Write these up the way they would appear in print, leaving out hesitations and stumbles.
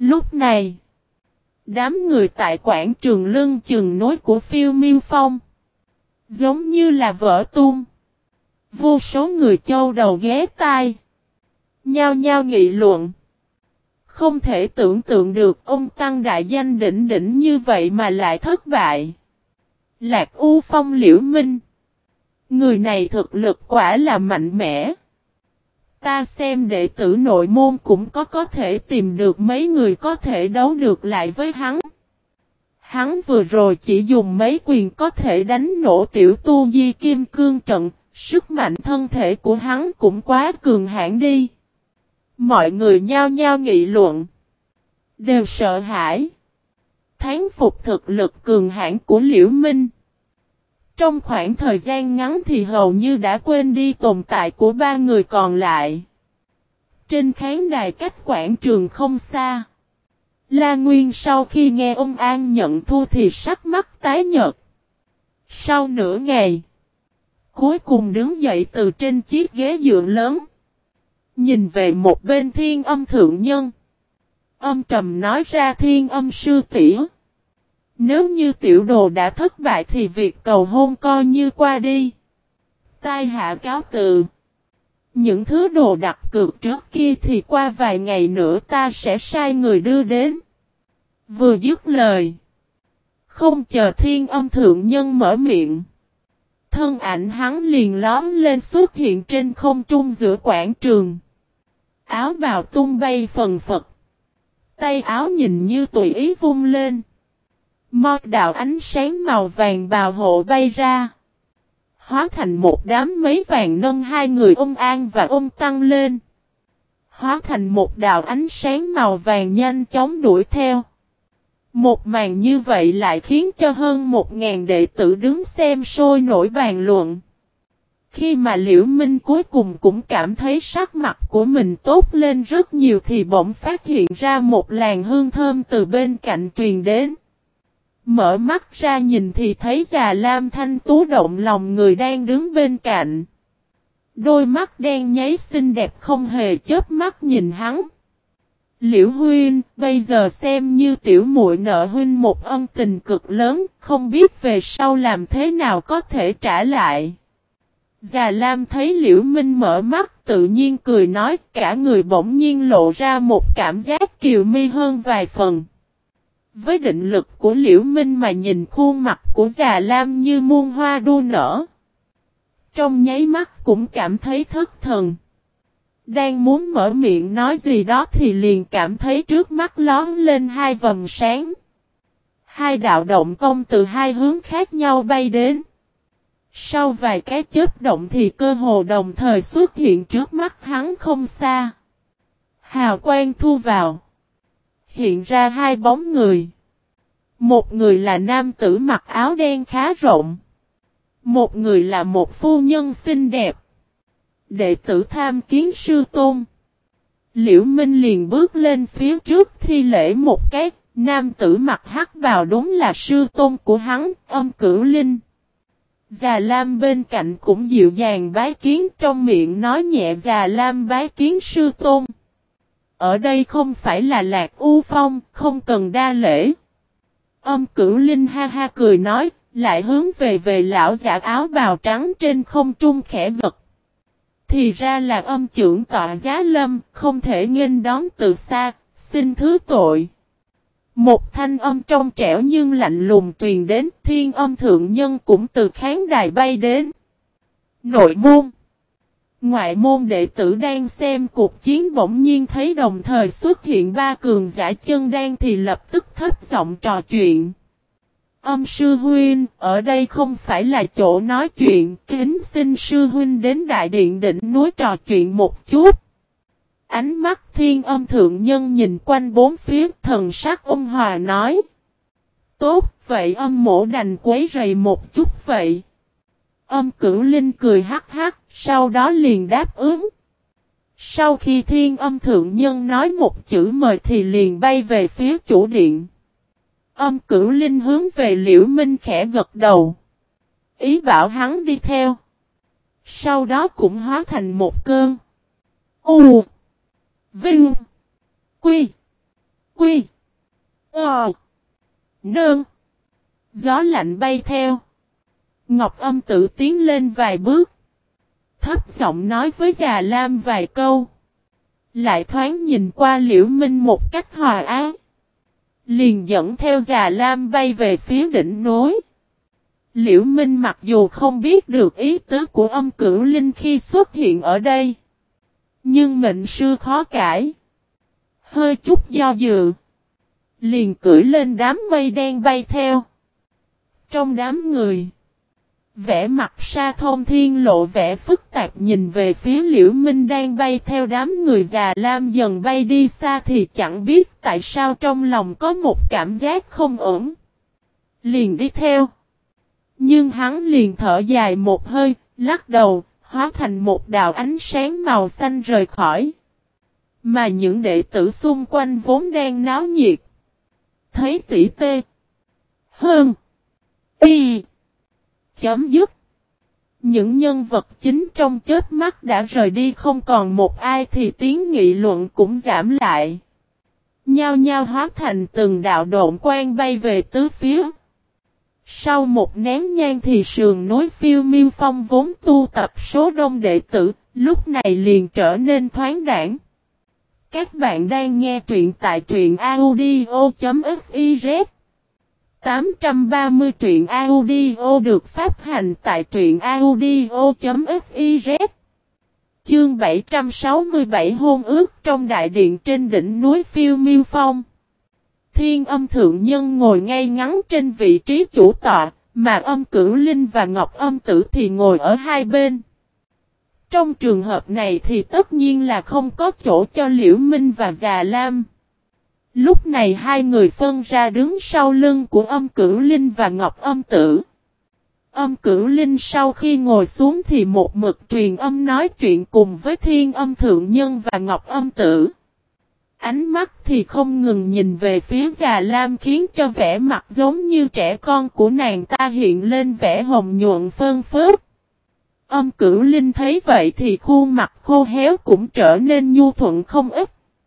Lúc này, đám người tại quảng trường lưng chừng nối của Phiêu Miêu Phong giống như là vỡ tung. Vô số người châu đầu ghé tai, nhao nhao nghị luận. Không thể tưởng tượng được ông tăng đại danh đỉnh đỉnh như vậy mà lại thất bại. Lạc U Phong Liễu Minh, người này thực lực quả là mạnh mẽ. Ta xem đệ tử nội môn cũng có thể tìm được mấy người có thể đấu được lại với hắn. Hắn vừa rồi chỉ dùng mấy quyền có thể đánh nổ tiểu tu di kim cương trận, sức mạnh thân thể của hắn cũng quá cường hãn đi. Mọi người nhao nhao nghị luận, đều sợ hãi, thán phục thực lực cường hãn của Liễu Minh. Trong khoảng thời gian ngắn thì hầu như đã quên đi tồn tại của ba người còn lại. Trên khán đài cách quảng trường không xa, La Nguyên sau khi nghe ông An nhận thua thì sắc mắt tái nhợt. Sau nửa ngày, cuối cùng đứng dậy từ trên chiếc ghế dựa lớn, nhìn về một bên Thiên Âm thượng nhân. Âm trầm nói ra: Thiên Âm sư tỷ, nếu như tiểu đồ đã thất bại thì việc cầu hôn coi như qua đi. Tai hạ cáo từ. Những thứ đồ đặt cược trước kia thì qua vài ngày nữa ta sẽ sai người đưa đến. Vừa dứt lời, không chờ Thiên Âm thượng nhân mở miệng, thân ảnh hắn liền lóm lên xuất hiện trên không trung giữa quảng trường. Áo bào tung bay phần phật, tay áo nhìn như tùy ý vung lên. Một đạo ánh sáng màu vàng bào hộ bay ra, hóa thành một đám mấy vàng nâng hai người ông An và ông Tăng lên. Hóa thành một đạo ánh sáng màu vàng nhanh chóng đuổi theo. Một màn như vậy lại khiến cho hơn 1000 đệ tử đứng xem sôi nổi bàn luận. Khi mà Liễu Minh cuối cùng cũng cảm thấy sắc mặt của mình tốt lên rất nhiều thì bỗng phát hiện ra một làn hương thơm từ bên cạnh truyền đến. Mở mắt ra nhìn thì thấy Già Lam thanh tú động lòng người đang đứng bên cạnh. Đôi mắt đen nháy xinh đẹp không hề chớp mắt nhìn hắn. Liễu huynh, bây giờ xem như tiểu muội nợ huynh một ân tình cực lớn, không biết về sau làm thế nào có thể trả lại. Già Lam thấy Liễu Minh mở mắt tự nhiên cười nói, cả người bỗng nhiên lộ ra một cảm giác kiều mi hơn vài phần. Với định lực của Liễu Minh mà nhìn khuôn mặt của Già Lam như muôn hoa đua nở. Trong nháy mắt cũng cảm thấy thất thần. Đang muốn mở miệng nói gì đó thì liền cảm thấy trước mắt lóe lên hai vầng sáng. Hai đạo động công từ hai hướng khác nhau bay đến. Sau vài cái chớp động thì cơ hồ đồng thời xuất hiện trước mắt hắn không xa. Hào quang thu vào. Hiện ra hai bóng người. Một người là nam tử mặc áo đen khá rộng. Một người là một phu nhân xinh đẹp. Đệ tử tham kiến sư tôn. Liễu Minh liền bước lên phía trước thi lễ một cái. Nam tử mặc hắc bào đúng là sư tôn của hắn, Âm Cửu Linh. Già Lam bên cạnh cũng dịu dàng bái kiến, trong miệng nói nhẹ: Già Lam bái kiến sư tôn. Ở đây không phải là Lạc U Phong, không cần đa lễ. Âm Cửu Linh ha ha cười nói, lại hướng về lão giả áo bào trắng trên không trung khẽ gật. Thì ra là Âm trưởng tọa Giá Lâm, không thể nghênh đón từ xa, xin thứ tội. Một thanh âm trong trẻo nhưng lạnh lùng truyền đến, Thiên Âm thượng nhân cũng từ khán đài bay đến. Nội môn, ngoại môn đệ tử đang xem cuộc chiến bỗng nhiên thấy đồng thời xuất hiện ba cường giả chân đan thì lập tức thấp giọng trò chuyện. Âm sư huynh, ở đây không phải là chỗ nói chuyện, kính xin sư huynh đến đại điện đỉnh núi trò chuyện một chút. Ánh mắt Thiên Âm thượng nhân nhìn quanh bốn phía, thần sắc ôn hòa nói. Tốt, vậy âm mổ đành quấy rầy một chút vậy. Âm Cửu Linh cười hắc hắc, sau đó liền đáp ứng. Sau khi Thiên Âm thượng nhân nói một chữ mời thì liền bay về phía chủ điện. Âm Cửu Linh hướng về Liễu Minh khẽ gật đầu. Ý bảo hắn đi theo. Sau đó cũng hóa thành một cơn. U. Vinh. Quy. Quy. Nương. Gió lạnh bay theo. Ngọc Âm Tử tiến lên vài bước. Thấp giọng nói với Già Lam vài câu. Lại thoáng nhìn qua Liễu Minh một cách hòa ái. Liền dẫn theo Già Lam bay về phía đỉnh núi. Liễu Minh mặc dù không biết được ý tứ của Âm Cửu Linh khi xuất hiện ở đây. Nhưng mệnh sư khó cãi. Hơi chút do dự. Liền cưỡi lên đám mây đen bay theo. Trong đám người. Vẻ mặt Sa Thông Thiên lộ vẻ phức tạp nhìn về phía Liễu Minh đang bay theo đám người. Già Lam dần bay đi xa thì chẳng biết tại sao trong lòng có một cảm giác không ổn. Liền đi theo. Nhưng hắn liền thở dài một hơi, lắc đầu, hóa thành một đạo ánh sáng màu xanh rời khỏi. Mà những đệ tử xung quanh vốn đang náo nhiệt. Thấy tỷ tê. Hơn. Y. Chấm dứt. Những nhân vật chính trong chớp mắt đã rời đi không còn một ai thì tiếng nghị luận cũng giảm lại. Nhao nhao hóa thành từng đạo độn quang bay về tứ phía. Sau một nén nhang thì sườn núi Phiêu Miêu Phong vốn tu tập số đông đệ tử, lúc này liền trở nên thoáng đãng. Các bạn đang nghe truyện tại truyện audio.fiz 830 truyện audio được phát hành tại truyện audio.fiz. Chương 767 hôn ước trong đại điện trên đỉnh núi Phiêu Miêu Phong. Thiên Âm Thượng Nhân ngồi ngay ngắn trên vị trí chủ tọa, mà Âm Cửu Linh và Ngọc Âm Tử thì ngồi ở hai bên. Trong trường hợp này thì tất nhiên là không có chỗ cho Liễu Minh và Già Lam. Lúc này hai người phân ra đứng sau lưng của Âm Cửu Linh và Ngọc Âm Tử. Âm Cửu Linh sau khi ngồi xuống thì một mực truyền âm nói chuyện cùng với Thiên Âm Thượng Nhân và Ngọc Âm Tử. Ánh mắt thì không ngừng nhìn về phía Già Lam khiến cho vẻ mặt giống như trẻ con của nàng ta hiện lên vẻ hồng nhuận phơn phớt. Âm Cửu Linh thấy vậy thì khuôn mặt khô héo cũng trở nên nhu thuận không ít.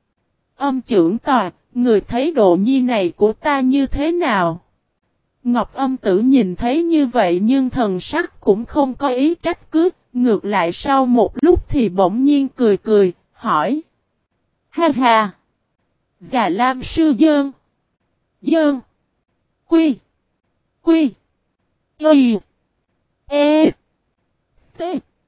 Âm trưởng tòa, người thấy độ nhi này của ta như thế nào? Ngọc Âm Tử nhìn thấy như vậy nhưng thần sắc cũng không có ý trách cứ, ngược lại sau một lúc thì bỗng nhiên cười cười, hỏi. Ha ha! Già Lam sư dơn. Dơn. Quy. Quy. Y. E. T.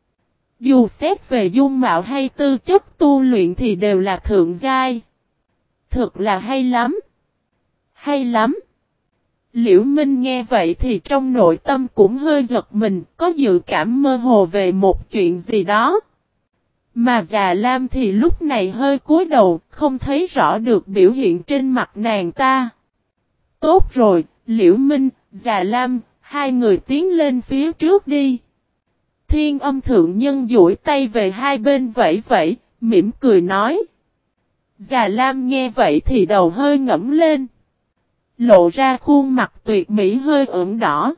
Dù xét về dung mạo hay tư chất tu luyện thì đều là thượng giai. Thực là hay lắm. Hay lắm. Liễu Minh nghe vậy thì trong nội tâm cũng hơi giật mình, có dự cảm mơ hồ về một chuyện gì đó. Mà Già Lam thì lúc này hơi cúi đầu, không thấy rõ được biểu hiện trên mặt nàng ta. Tốt rồi, Liễu Minh, Già Lam, hai người tiến lên phía trước đi. Thiên Âm Thượng Nhân duỗi tay về hai bên vẫy vẫy, mỉm cười nói. Già Lam nghe vậy thì đầu hơi ngẫm lên. Lộ ra khuôn mặt tuyệt mỹ hơi ửng đỏ.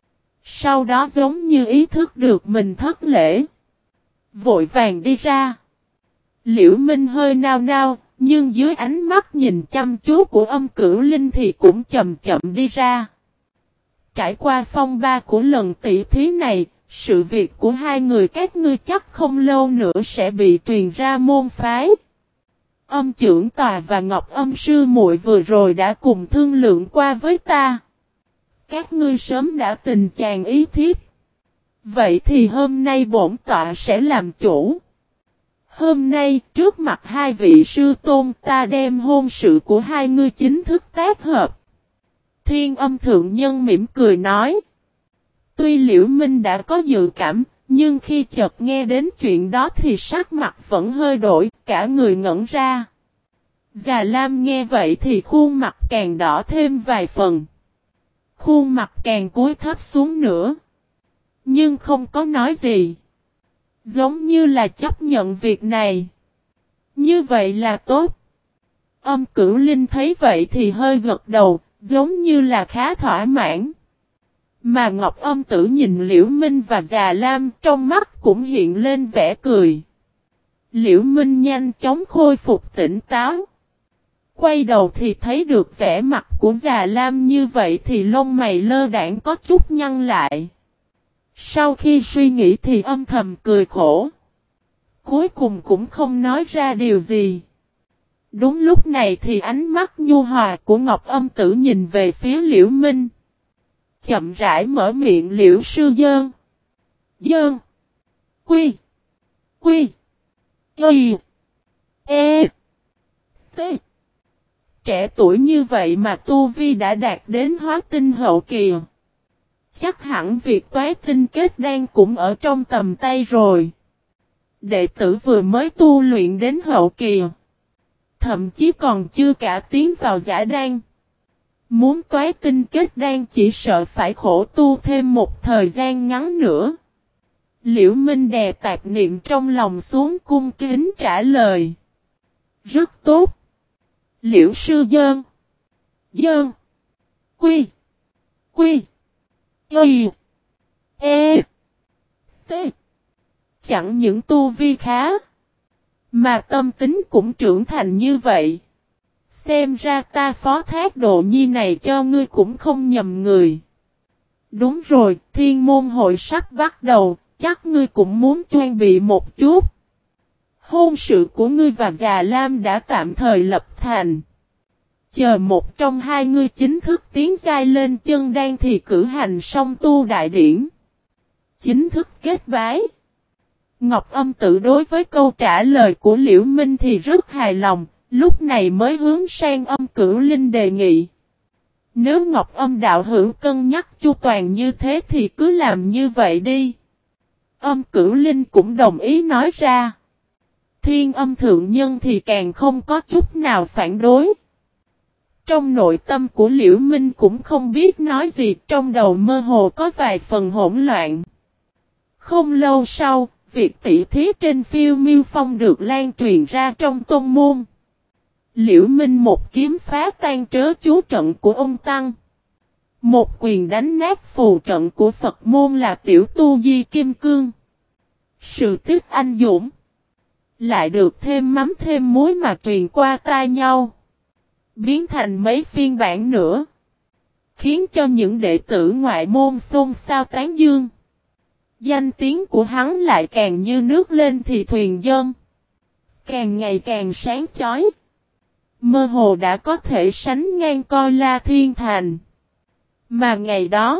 Sau đó giống như ý thức được mình thất lễ. Vội vàng đi ra. Liễu Minh hơi nao nao, nhưng dưới ánh mắt nhìn chăm chú của Âm Cửu Linh thì cũng chậm chậm đi ra. Trải qua phong ba của lần tỷ thí này, sự việc của hai người các ngươi chắc không lâu nữa sẽ bị truyền ra môn phái. Âm trưởng tòa và Ngọc Âm sư muội vừa rồi đã cùng thương lượng qua với ta. Các ngươi sớm đã tình chàng ý thiếp. Vậy thì hôm nay bổn tọa sẽ làm chủ. Hôm nay trước mặt hai vị sư tôn ta đem hôn sự của hai ngươi chính thức tác hợp. Thiên Âm Thượng Nhân mỉm cười nói. Tuy Liễu Minh đã có dự cảm, nhưng khi chợt nghe đến chuyện đó thì sắc mặt vẫn hơi đổi, cả người ngẩn ra. Già Lam nghe vậy thì khuôn mặt càng đỏ thêm vài phần. Khuôn mặt càng cúi thấp xuống nữa. Nhưng không có nói gì. Giống như là chấp nhận việc này. Như vậy là tốt. Âm Cửu Linh thấy vậy thì hơi gật đầu, giống như là khá thỏa mãn. Mà Ngọc Âm Tử nhìn Liễu Minh và Già Lam trong mắt cũng hiện lên vẻ cười. Liễu Minh nhanh chóng khôi phục tỉnh táo. Quay đầu thì thấy được vẻ mặt của Già Lam như vậy thì lông mày lơ đãng có chút nhăn lại. Sau khi suy nghĩ thì âm thầm cười khổ. Cuối cùng cũng không nói ra điều gì. Đúng lúc này thì ánh mắt nhu hòa của Ngọc Âm Tử nhìn về phía Liễu Minh. Chậm rãi mở miệng: Liễu sư dơn. Dơn. Quy. Quy. Y. E. T. Trẻ tuổi như vậy mà tu vi đã đạt đến hóa tinh hậu kỳ. Chắc hẳn việc toái tinh kết đan cũng ở trong tầm tay rồi. Đệ tử vừa mới tu luyện đến hậu kỳ. Thậm chí còn chưa cả tiến vào giả đan. Muốn toái tinh kết đan chỉ sợ phải khổ tu thêm một thời gian ngắn nữa. Liễu Minh đè tạp niệm trong lòng xuống cung kính trả lời. Rất tốt. Liễu sư dơn. Dơn. Quy. Quy. Y. E. T. Chẳng những tu vi khá, mà tâm tính cũng trưởng thành như vậy. Xem ra ta phó thác Độ Nhi này cho ngươi cũng không nhầm người. Đúng rồi, thiên môn hội sắp bắt đầu, chắc ngươi cũng muốn chuẩn bị một chút. Hôn sự của ngươi và Già Lam đã tạm thời lập thành. Chờ một trong hai ngươi chính thức tiến giai lên chân đan thì cử hành song tu đại điển. Chính thức kết bái. Ngọc Âm Tử đối với câu trả lời của Liễu Minh thì rất hài lòng, lúc này mới hướng sang Âm Cửu Linh đề nghị. Nếu Ngọc Âm đạo hữu cân nhắc chu toàn như thế thì cứ làm như vậy đi. Âm Cửu Linh cũng đồng ý nói ra. Thiên Âm thượng nhân thì càng không có chút nào phản đối. Trong nội tâm của Liễu Minh cũng không biết nói gì, trong đầu mơ hồ có vài phần hỗn loạn. Không lâu sau, việc tỷ thí trên Phiêu Miêu Phong được lan truyền ra trong tôn môn. Liễu Minh một kiếm phá tan trớ chú trận của ông Tăng. Một quyền đánh nát phù trận của Phật môn là Tiểu Tu Di Kim Cương. Sự tiếc anh dũng lại được thêm mắm thêm muối mà truyền qua tai nhau. Biến thành mấy phiên bản nữa. Khiến cho những đệ tử ngoại môn xôn xao tán dương. Danh tiếng của hắn lại càng như nước lên thì thuyền dâng. Càng ngày càng sáng chói. Mơ hồ đã có thể sánh ngang Coi La Thiên Thành. Mà ngày đó,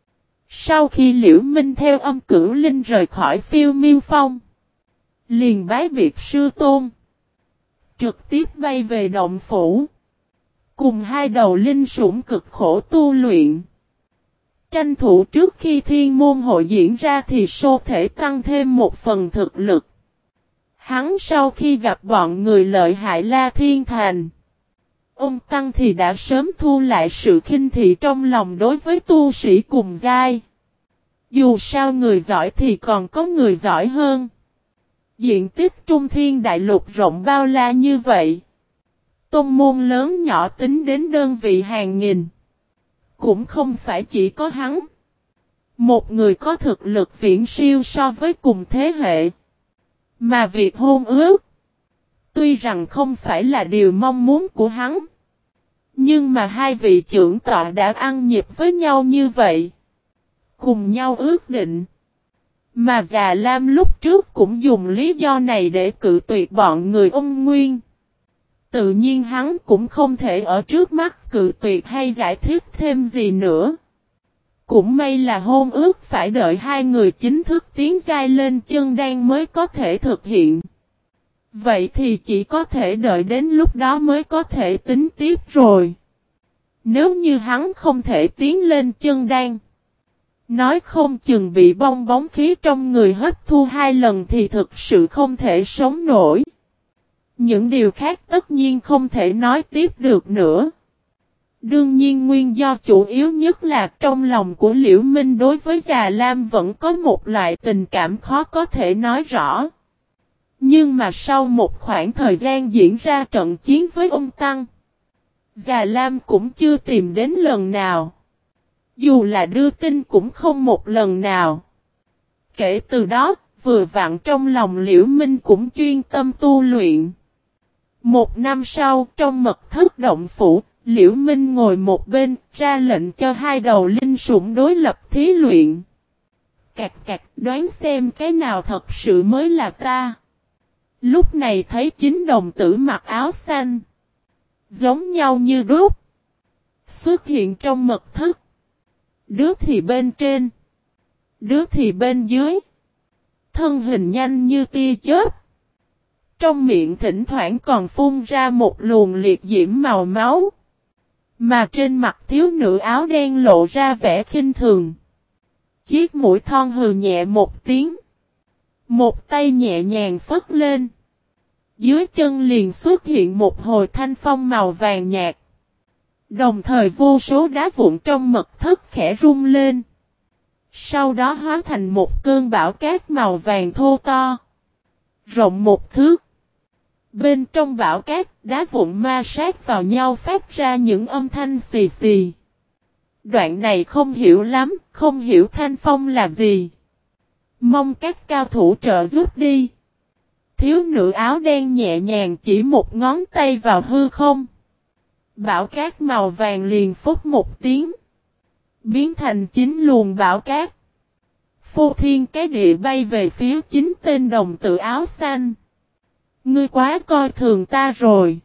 sau khi Liễu Minh theo Âm Cửu Linh rời khỏi Phiêu Miêu Phong, liền bái biệt sư tôn, trực tiếp bay về động phủ, cùng hai đầu linh sủng cực khổ tu luyện. Tranh thủ trước khi thiên môn hội diễn ra thì sô thể tăng thêm một phần thực lực. Hắn sau khi gặp bọn người lợi hại La Thiên Thành, ông Tăng thì đã sớm thu lại sự khinh thị trong lòng đối với tu sĩ cùng giai. Dù sao người giỏi thì còn có người giỏi hơn. Diện tích Trung Thiên Đại Lục rộng bao la như vậy. Tôn môn lớn nhỏ tính đến đơn vị hàng nghìn. Cũng không phải chỉ có hắn. Một người có thực lực viễn siêu so với cùng thế hệ. Mà việc hôn ước, tuy rằng không phải là điều mong muốn của hắn. Nhưng mà hai vị trưởng tọa đã ăn nhịp với nhau như vậy. Cùng nhau ước định. Mà Già Lam lúc trước cũng dùng lý do này để cự tuyệt bọn người ông Nguyên. Tự nhiên hắn cũng không thể ở trước mắt cự tuyệt hay giải thích thêm gì nữa. Cũng may là hôn ước phải đợi hai người chính thức tiến giai lên chân đan mới có thể thực hiện. Vậy thì chỉ có thể đợi đến lúc đó mới có thể tính tiếp rồi. Nếu như hắn không thể tiến lên chân đan, nói không chừng bị bong bóng khí trong người hấp thu hai lần thì thực sự không thể sống nổi. Những điều khác tất nhiên không thể nói tiếp được nữa. Đương nhiên nguyên do chủ yếu nhất là trong lòng của Liễu Minh đối với Già Lam vẫn có một loại tình cảm khó có thể nói rõ. Nhưng mà sau một khoảng thời gian diễn ra trận chiến với ông Tăng, Già Lam cũng chưa tìm đến lần nào. Dù là đưa tin cũng không một lần nào. Kể từ đó, vừa vặn trong lòng Liễu Minh cũng chuyên tâm tu luyện. Một năm sau, trong mật thất động phủ, Liễu Minh ngồi một bên, ra lệnh cho hai đầu linh sủng đối lập thí luyện. Cạc cạc, đoán xem cái nào thật sự mới là ta. Lúc này thấy 9 đồng tử mặc áo xanh, giống nhau như đúc, xuất hiện trong mật thất. Đứa thì bên trên, đứa thì bên dưới. Thân hình nhanh như tia chớp. Trong miệng thỉnh thoảng còn phun ra một luồng liệt diễm màu máu. Mà trên mặt thiếu nữ áo đen lộ ra vẻ khinh thường. Chiếc mũi thon hừ nhẹ một tiếng. Một tay nhẹ nhàng phất lên. Dưới chân liền xuất hiện một hồi thanh phong màu vàng nhạt. Đồng thời vô số đá vụn trong mật thất khẽ rung lên. Sau đó hóa thành một cơn bão cát màu vàng thô to. Rộng 1 thước. Bên trong bão cát, đá vụn ma sát vào nhau phát ra những âm thanh xì xì. Đoạn này không hiểu lắm, không hiểu thanh phong là gì. Mong các cao thủ trợ giúp đi. Thiếu nữ áo đen nhẹ nhàng chỉ một ngón tay vào hư không. Bão cát màu vàng liền phút một tiếng. Biến thành 9 luồng bão cát. Phô thiên cái địa bay về phía 9 tên đồng tử áo xanh. Ngươi quá coi thường ta rồi.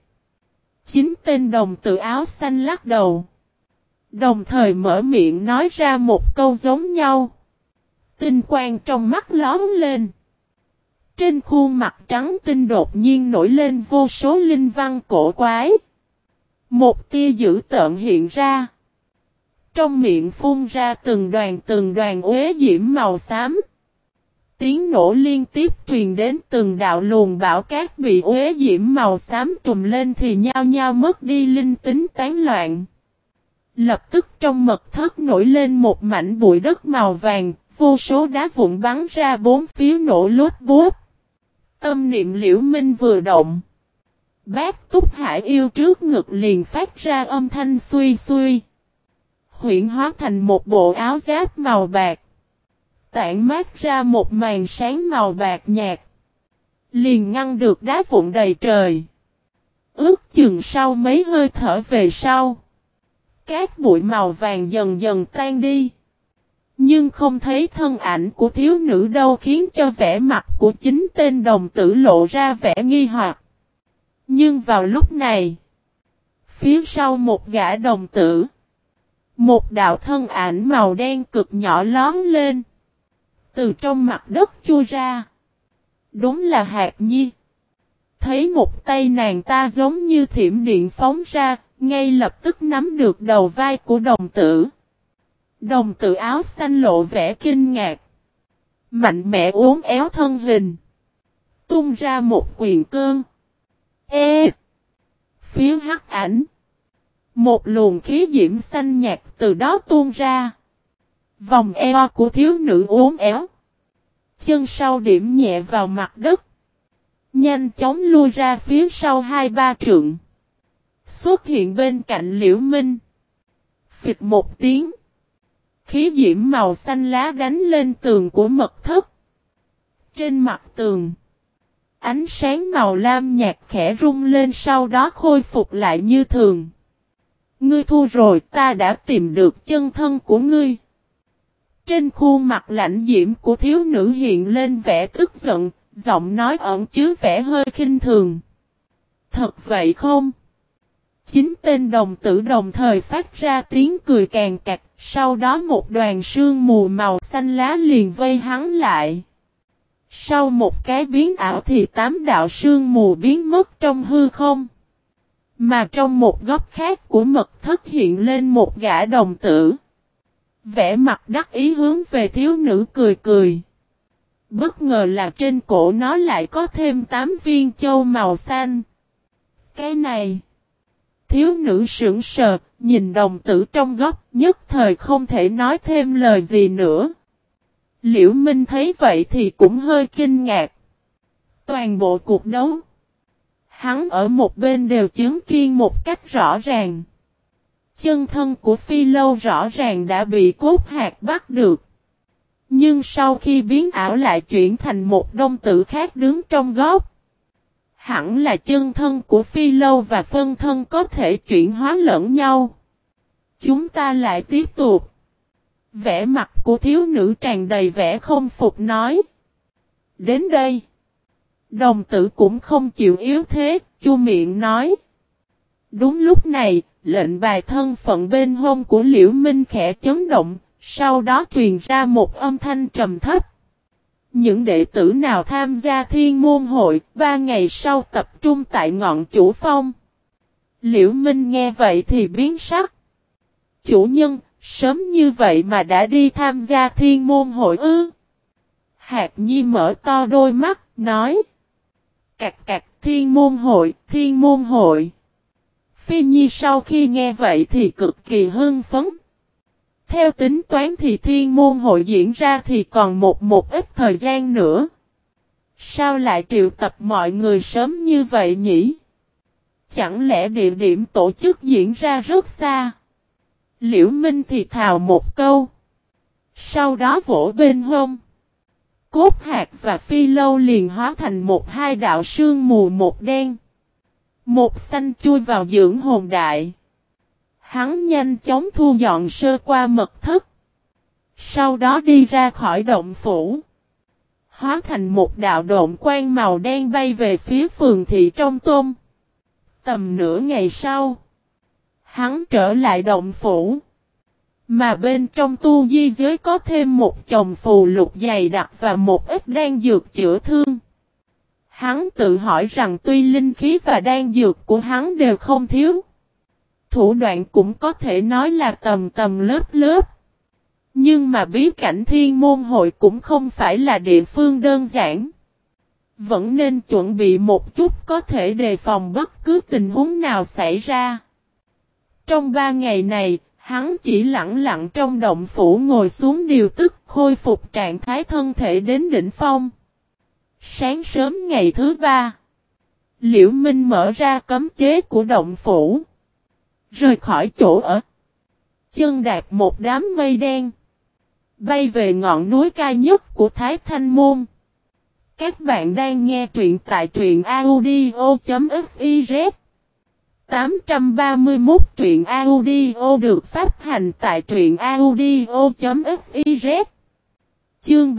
9 tên đồng tử áo xanh lắc đầu. Đồng thời mở miệng nói ra một câu giống nhau. Tinh quang trong mắt lóm lên. Trên khuôn mặt trắng tinh đột nhiên nổi lên vô số linh văn cổ quái. Một tia dữ tợn hiện ra. Trong miệng phun ra từng đoàn uế diễm màu xám. Tiếng nổ liên tiếp truyền đến, từng đạo luồng bão cát bị uế diễm màu xám trùm lên thì nhao nhao mất đi linh tính tán loạn. Lập tức trong mật thất nổi lên một mảnh bụi đất màu vàng, vô số đá vụn bắn ra bốn phía nổ lốt bút. Tâm niệm Liễu Minh vừa động. Bát Túc Hải yêu trước ngực liền phát ra âm thanh xuy xuy. Huyễn hóa thành một bộ áo giáp màu bạc. Tản mát ra một màn sáng màu bạc nhạt. Liền ngăn được đá vụn đầy trời. Ước chừng sau mấy hơi thở về sau. Các bụi màu vàng dần dần tan đi. Nhưng không thấy thân ảnh của thiếu nữ đâu, khiến cho vẻ mặt của 9 tên đồng tử lộ ra vẻ nghi hoặc. Nhưng vào lúc này, phía sau một gã đồng tử, một đạo thân ảnh màu đen cực nhỏ lóm lên. Từ trong mặt đất chui ra. Đúng là Hạc Nhi. Thấy một tay nàng ta giống như thiểm điện phóng ra, ngay lập tức nắm được đầu vai của đồng tử. Đồng tử áo xanh lộ vẻ kinh ngạc. Mạnh mẽ uốn éo thân hình. Tung ra một quyền cương. Phía hắc ảnh. Một luồng khí diễm xanh nhạt từ đó tuôn ra. Vòng eo của thiếu nữ uốn éo. Chân sau điểm nhẹ vào mặt đất. Nhanh chóng lui ra phía sau 2-3 trượng. Xuất hiện bên cạnh Liễu Minh. Phịch một tiếng. Khí diễm màu xanh lá đánh lên tường của mật thất. Trên mặt tường. Ánh sáng màu lam nhạt khẽ rung lên, sau đó khôi phục lại như thường. Ngươi thua rồi, ta đã tìm được chân thân của ngươi. Trên khuôn mặt lạnh diễm của thiếu nữ hiện lên vẻ tức giận, giọng nói ẩn chứa vẻ hơi khinh thường. Thật vậy không? 9 tên đồng tử đồng thời phát ra tiếng cười càn cặt, sau đó một đoàn sương mù màu xanh lá liền vây hắn lại. Sau một cái biến ảo thì 8 đạo sương mù biến mất trong hư không. Mà trong một góc khác của mật thất hiện lên một gã đồng tử. Vẻ mặt đắc ý hướng về thiếu nữ cười cười. Bất ngờ là trên cổ nó lại có thêm 8 viên châu màu xanh. Cái này. Thiếu nữ sững sờ, nhìn đồng tử trong góc, nhất thời không thể nói thêm lời gì nữa. Liễu Minh thấy vậy thì cũng hơi kinh ngạc. Toàn bộ cuộc đấu, hắn ở một bên đều chứng kiến một cách rõ ràng. Chân thân của Phi Lâu rõ ràng đã bị Cốt Hạc bắt được. Nhưng sau khi biến ảo lại chuyển thành một đồng tử khác đứng trong góc. Hẳn là chân thân của Phi Lâu và phân thân có thể chuyển hóa lẫn nhau. Chúng ta lại tiếp tục. Vẻ mặt của thiếu nữ tràn đầy vẻ không phục nói. Đến đây. Đồng tử cũng không chịu yếu thế, chu miệng nói. Đúng lúc này, lệnh bài thân phận bên hông của Liễu Minh khẽ chấn động, sau đó truyền ra một âm thanh trầm thấp. Những đệ tử nào tham gia thiên môn hội, 3 ngày sau tập trung tại ngọn chủ phong. Liễu Minh nghe vậy thì biến sắc. Chủ nhân, sớm như vậy mà đã đi tham gia thiên môn hội ư? Hạc Nhi mở to đôi mắt, nói. Cạc cạc thiên môn hội, thiên môn hội. Phi Nhi sau khi nghe vậy thì cực kỳ hưng phấn. Theo tính toán thì thiên môn hội diễn ra thì còn một ít thời gian nữa. Sao lại triệu tập mọi người sớm như vậy nhỉ? Chẳng lẽ địa điểm tổ chức diễn ra rất xa? Liễu Minh thì thào một câu. Sau đó vỗ bên hông. Cốt hạt và phi lâu liền hóa thành một hai đạo sương mù một đen. Một xanh chui vào dưỡng hồn đại. Hắn nhanh chóng thu dọn sơ qua mật thất. Sau đó đi ra khỏi động phủ. Hóa thành một đạo độn quang màu đen bay về phía phường thị trong tôm. Tầm nửa ngày sau. Hắn trở lại động phủ. Mà bên trong tu di giới có thêm một chồng phù lục dày đặc và một ít đan dược chữa thương. Hắn tự hỏi rằng tuy linh khí và đan dược của hắn đều không thiếu. Thủ đoạn cũng có thể nói là tầm tầm lớp lớp. Nhưng mà bí cảnh thiên môn hội cũng không phải là địa phương đơn giản. Vẫn nên chuẩn bị một chút có thể đề phòng bất cứ tình huống nào xảy ra. Trong 3 ngày này, hắn chỉ lặng lặng trong động phủ ngồi xuống điều tức khôi phục trạng thái thân thể đến đỉnh phong. Sáng sớm ngày thứ 3, Liễu Minh mở ra cấm chế của động phủ. Rời khỏi chỗ ở. Chân đạp một đám mây đen. Bay về ngọn núi cao nhất của Thái Thanh Môn. Các bạn đang nghe truyện tại truyện audio.fiz 831 truyện audio được phát hành tại truyện audio.fiz. Chương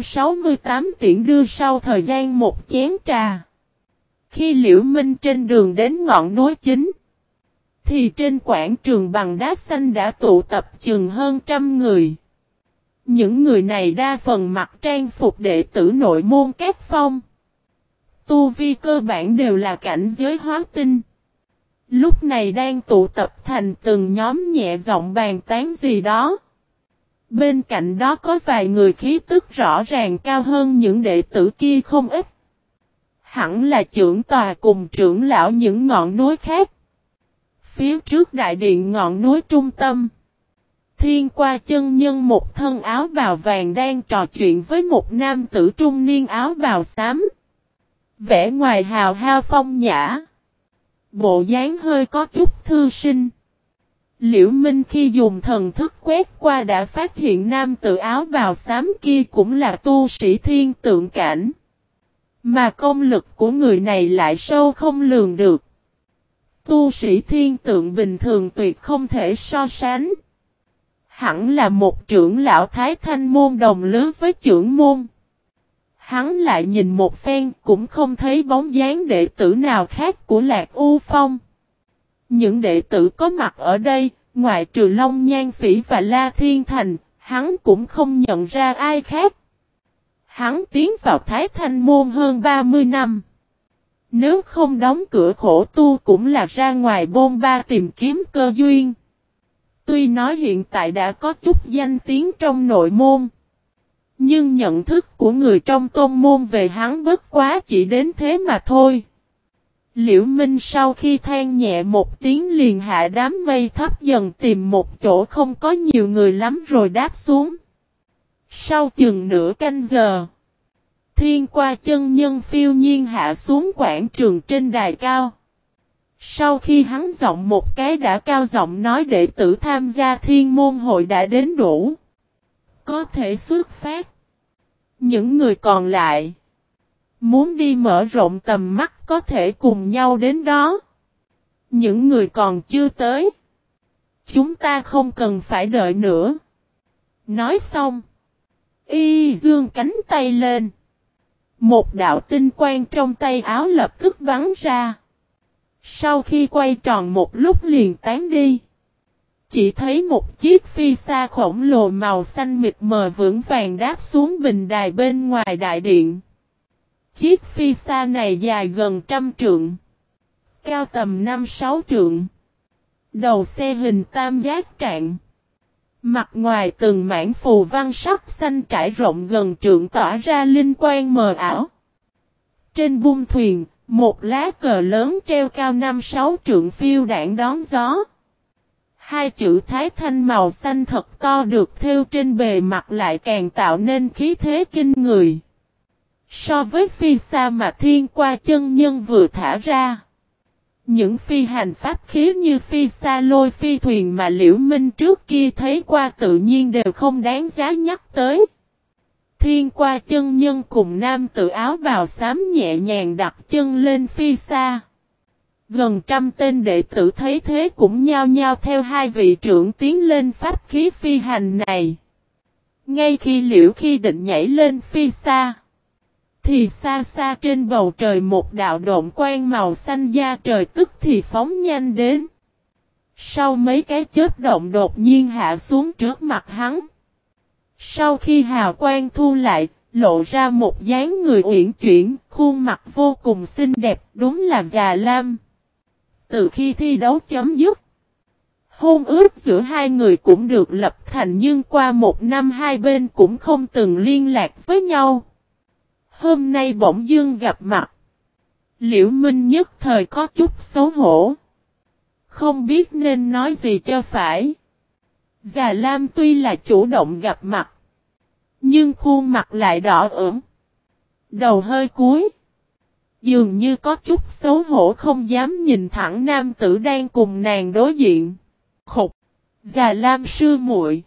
768 tiễn đưa sau thời gian một chén trà. Khi Liễu Minh trên đường đến ngọn núi chính, thì trên quảng trường bằng đá xanh đã tụ tập chừng hơn 100 người. Những người này đa phần mặc trang phục đệ tử nội môn các phong. Tu vi cơ bản đều là cảnh giới hóa tinh. Lúc này đang tụ tập thành từng nhóm nhẹ giọng bàn tán gì đó. Bên cạnh đó có vài người khí tức rõ ràng cao hơn những đệ tử kia không ít. Hẳn là trưởng tòa cùng trưởng lão những ngọn núi khác. Phía trước đại điện ngọn núi trung tâm, Thiên Qua chân nhân một thân áo bào vàng đang trò chuyện với một nam tử trung niên áo bào xám. Vẻ ngoài hào hao phong nhã. Bộ dáng hơi có chút thư sinh. Liễu Minh khi dùng thần thức quét qua đã phát hiện nam tử áo bào xám kia cũng là tu sĩ thiên tượng cảnh. Mà công lực của người này lại sâu không lường được. Tu sĩ thiên tượng bình thường tuyệt không thể so sánh. Hẳn là một trưởng lão Thái Thanh môn đồng lứa với trưởng môn. Hắn lại nhìn một phen cũng không thấy bóng dáng đệ tử nào khác của Lạc U Phong. Những đệ tử có mặt ở đây, ngoại trừ Long Nhan Phỉ và La Thiên Thành, hắn cũng không nhận ra ai khác. Hắn tiến vào Thái Thanh môn hơn 30 năm. Nếu không đóng cửa khổ tu cũng là ra ngoài bôn ba tìm kiếm cơ duyên. Tuy nói hiện tại đã có chút danh tiếng trong nội môn. Nhưng nhận thức của người trong tôn môn về hắn bất quá chỉ đến thế mà thôi. Liễu Minh sau khi than nhẹ một tiếng liền hạ đám mây thấp dần tìm một chỗ không có nhiều người lắm rồi đáp xuống. Sau chừng nửa canh giờ, Thiên Qua chân nhân phiêu nhiên hạ xuống quảng trường trên đài cao. Sau khi hắn giọng một cái đã cao giọng nói đệ tử tham gia thiên môn hội đã đến đủ. Có thể xuất phát. Những người còn lại Muốn đi mở rộng tầm mắt có thể cùng nhau đến đó. Những người còn chưa tới. Chúng ta không cần phải đợi nữa. Nói xong. Y dương cánh tay lên. Một đạo tinh quang trong tay áo lập tức bắn ra. Sau khi quay tròn một lúc liền tán đi. Chỉ thấy một chiếc phi xa khổng lồ màu xanh mịt mờ vững vàng đáp xuống bình đài bên ngoài đại điện. Chiếc phi xa này dài gần 100 trượng. Cao tầm 5-6 trượng. Đầu xe hình tam giác trạng. Mặt ngoài từng mảng phù văn sắc xanh trải rộng gần trượng tỏa ra linh quang mờ ảo. Trên bung thuyền, một lá cờ lớn treo cao 5-6 trượng phiêu đãng đón gió. Hai chữ Thái Thanh màu xanh thật to được thêu trên bề mặt lại càng tạo nên khí thế kinh người. So với phi xa mà Thiên Qua chân nhân vừa thả ra. Những phi hành pháp khí như phi xa lôi phi thuyền mà Liễu Minh trước kia thấy qua tự nhiên đều không đáng giá nhắc tới. Thiên Qua chân nhân cùng nam tự áo bào xám nhẹ nhàng đặt chân lên phi xa. Gần 100 tên đệ tử thấy thế cũng nhao nhao theo hai vị trưởng tiến lên pháp khí phi hành này. Ngay khi Liễu Khi định nhảy lên phi xa. Thì xa xa trên bầu trời một đạo độn quang màu xanh da trời tức thì phóng nhanh đến. Sau mấy cái chớp động đột nhiên hạ xuống trước mặt hắn. Sau khi hào quang thu lại, lộ ra một dáng người uyển chuyển, khuôn mặt vô cùng xinh đẹp, đúng là Già Lam. Từ khi thi đấu chấm dứt, hôn ước giữa hai người cũng được lập thành nhưng qua một năm hai bên cũng không từng liên lạc với nhau. Hôm nay bỗng dưng gặp mặt. Liễu Minh nhất thời có chút xấu hổ. Không biết nên nói gì cho phải. Già Lam tuy là chủ động gặp mặt. Nhưng khuôn mặt lại đỏ ửng. Đầu hơi cúi. Dường như có chút xấu hổ không dám nhìn thẳng nam tử đang cùng nàng đối diện. Khục. Già Lam sư muội.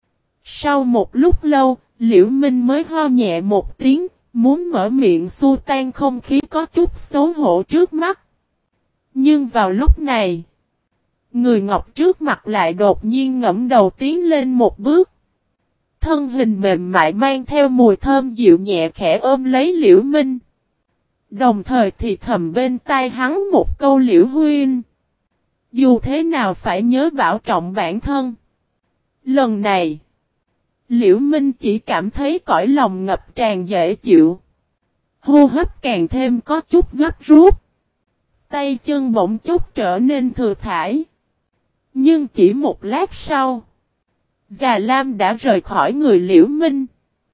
Sau một lúc lâu, Liễu Minh mới ho nhẹ một tiếng. Muốn mở miệng xua tan không khí có chút xấu hổ trước mắt. Nhưng vào lúc này, người ngọc trước mặt lại đột nhiên ngẫm đầu tiến lên một bước. Thân hình mềm mại mang theo mùi thơm dịu nhẹ khẽ ôm lấy Liễu Minh. Đồng thời thì thầm bên tai hắn một câu Liễu huynh. Dù thế nào phải nhớ bảo trọng bản thân. Lần này, Liễu Minh chỉ cảm thấy cõi lòng ngập tràn dễ chịu. Hô hấp càng thêm có chút gấp rút. Tay chân bỗng chốc trở nên thừa thải. Nhưng chỉ một lát sau, Già Lam đã rời khỏi người Liễu Minh.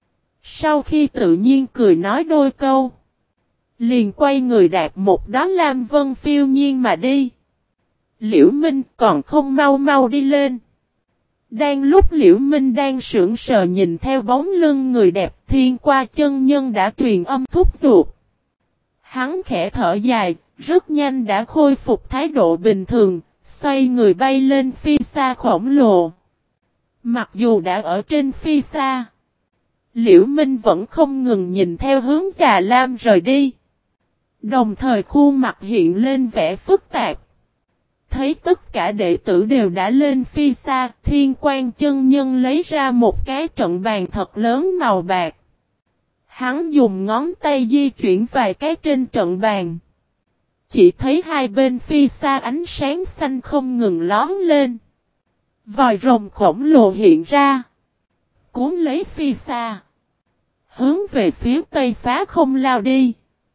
Sau khi tự nhiên cười nói đôi câu, liền quay người đạp một đóa lam vân phiêu nhiên mà đi. Liễu Minh còn không mau mau đi lên. Đang lúc Liễu Minh đang sững sờ nhìn theo bóng lưng người đẹp Thiên Qua chân nhân đã truyền âm thúc giục. Hắn khẽ thở dài, rất nhanh đã khôi phục thái độ bình thường, xoay người bay lên phi xa khổng lồ. Mặc dù đã ở trên phi xa, Liễu Minh vẫn không ngừng nhìn theo hướng Già Lam rời đi. Đồng thời khuôn mặt hiện lên vẻ phức tạp. Thấy tất cả đệ tử đều đã lên phi xa, Thiên Quan chân nhân lấy ra một cái trận bàn thật lớn màu bạc. Hắn dùng ngón tay di chuyển vài cái trên trận bàn. Chỉ thấy hai bên phi xa ánh sáng xanh không ngừng lóm lên. Vòi rồng khổng lồ hiện ra. Cuốn lấy phi xa. Hướng về phía tây phá không lao đi.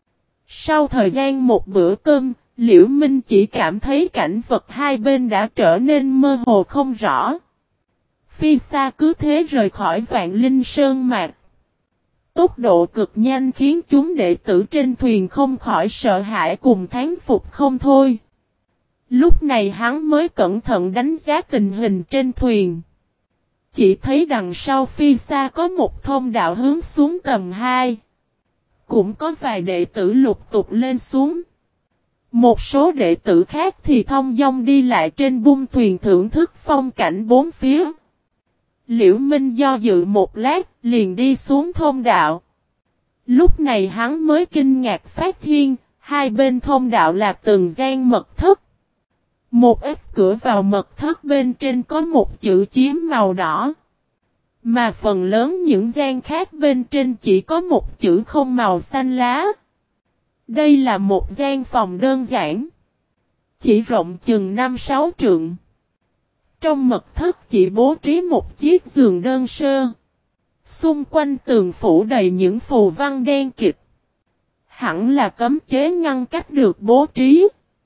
Sau thời gian một bữa cơm, Liễu Minh chỉ cảm thấy cảnh vật hai bên đã trở nên mơ hồ không rõ. Phi xa cứ thế rời khỏi Vạn Linh Sơn mạc. Tốc độ cực nhanh khiến chúng đệ tử trên thuyền không khỏi sợ hãi cùng thán phục không thôi. Lúc này hắn mới cẩn thận đánh giá tình hình trên thuyền. Chỉ thấy đằng sau phi xa có một thông đạo hướng xuống tầng 2. Cũng có vài đệ tử lục tục lên xuống. Một số đệ tử khác thì thông dong đi lại trên bung thuyền thưởng thức phong cảnh bốn phía. Liễu Minh do dự một lát, liền đi xuống thông đạo. Lúc này hắn mới kinh ngạc phát hiện, hai bên thông đạo là từng gian mật thất. Một ít cửa vào mật thất bên trên có một chữ chiếm màu đỏ. Mà phần lớn những gian khác bên trên chỉ có một chữ không màu xanh lá. Đây là một gian phòng đơn giản. Chỉ rộng chừng 5-6 trượng. Trong mật thất chỉ bố trí một chiếc giường đơn sơ. Xung quanh tường phủ đầy những phù văn đen kịt. Hẳn là cấm chế ngăn cách được bố trí.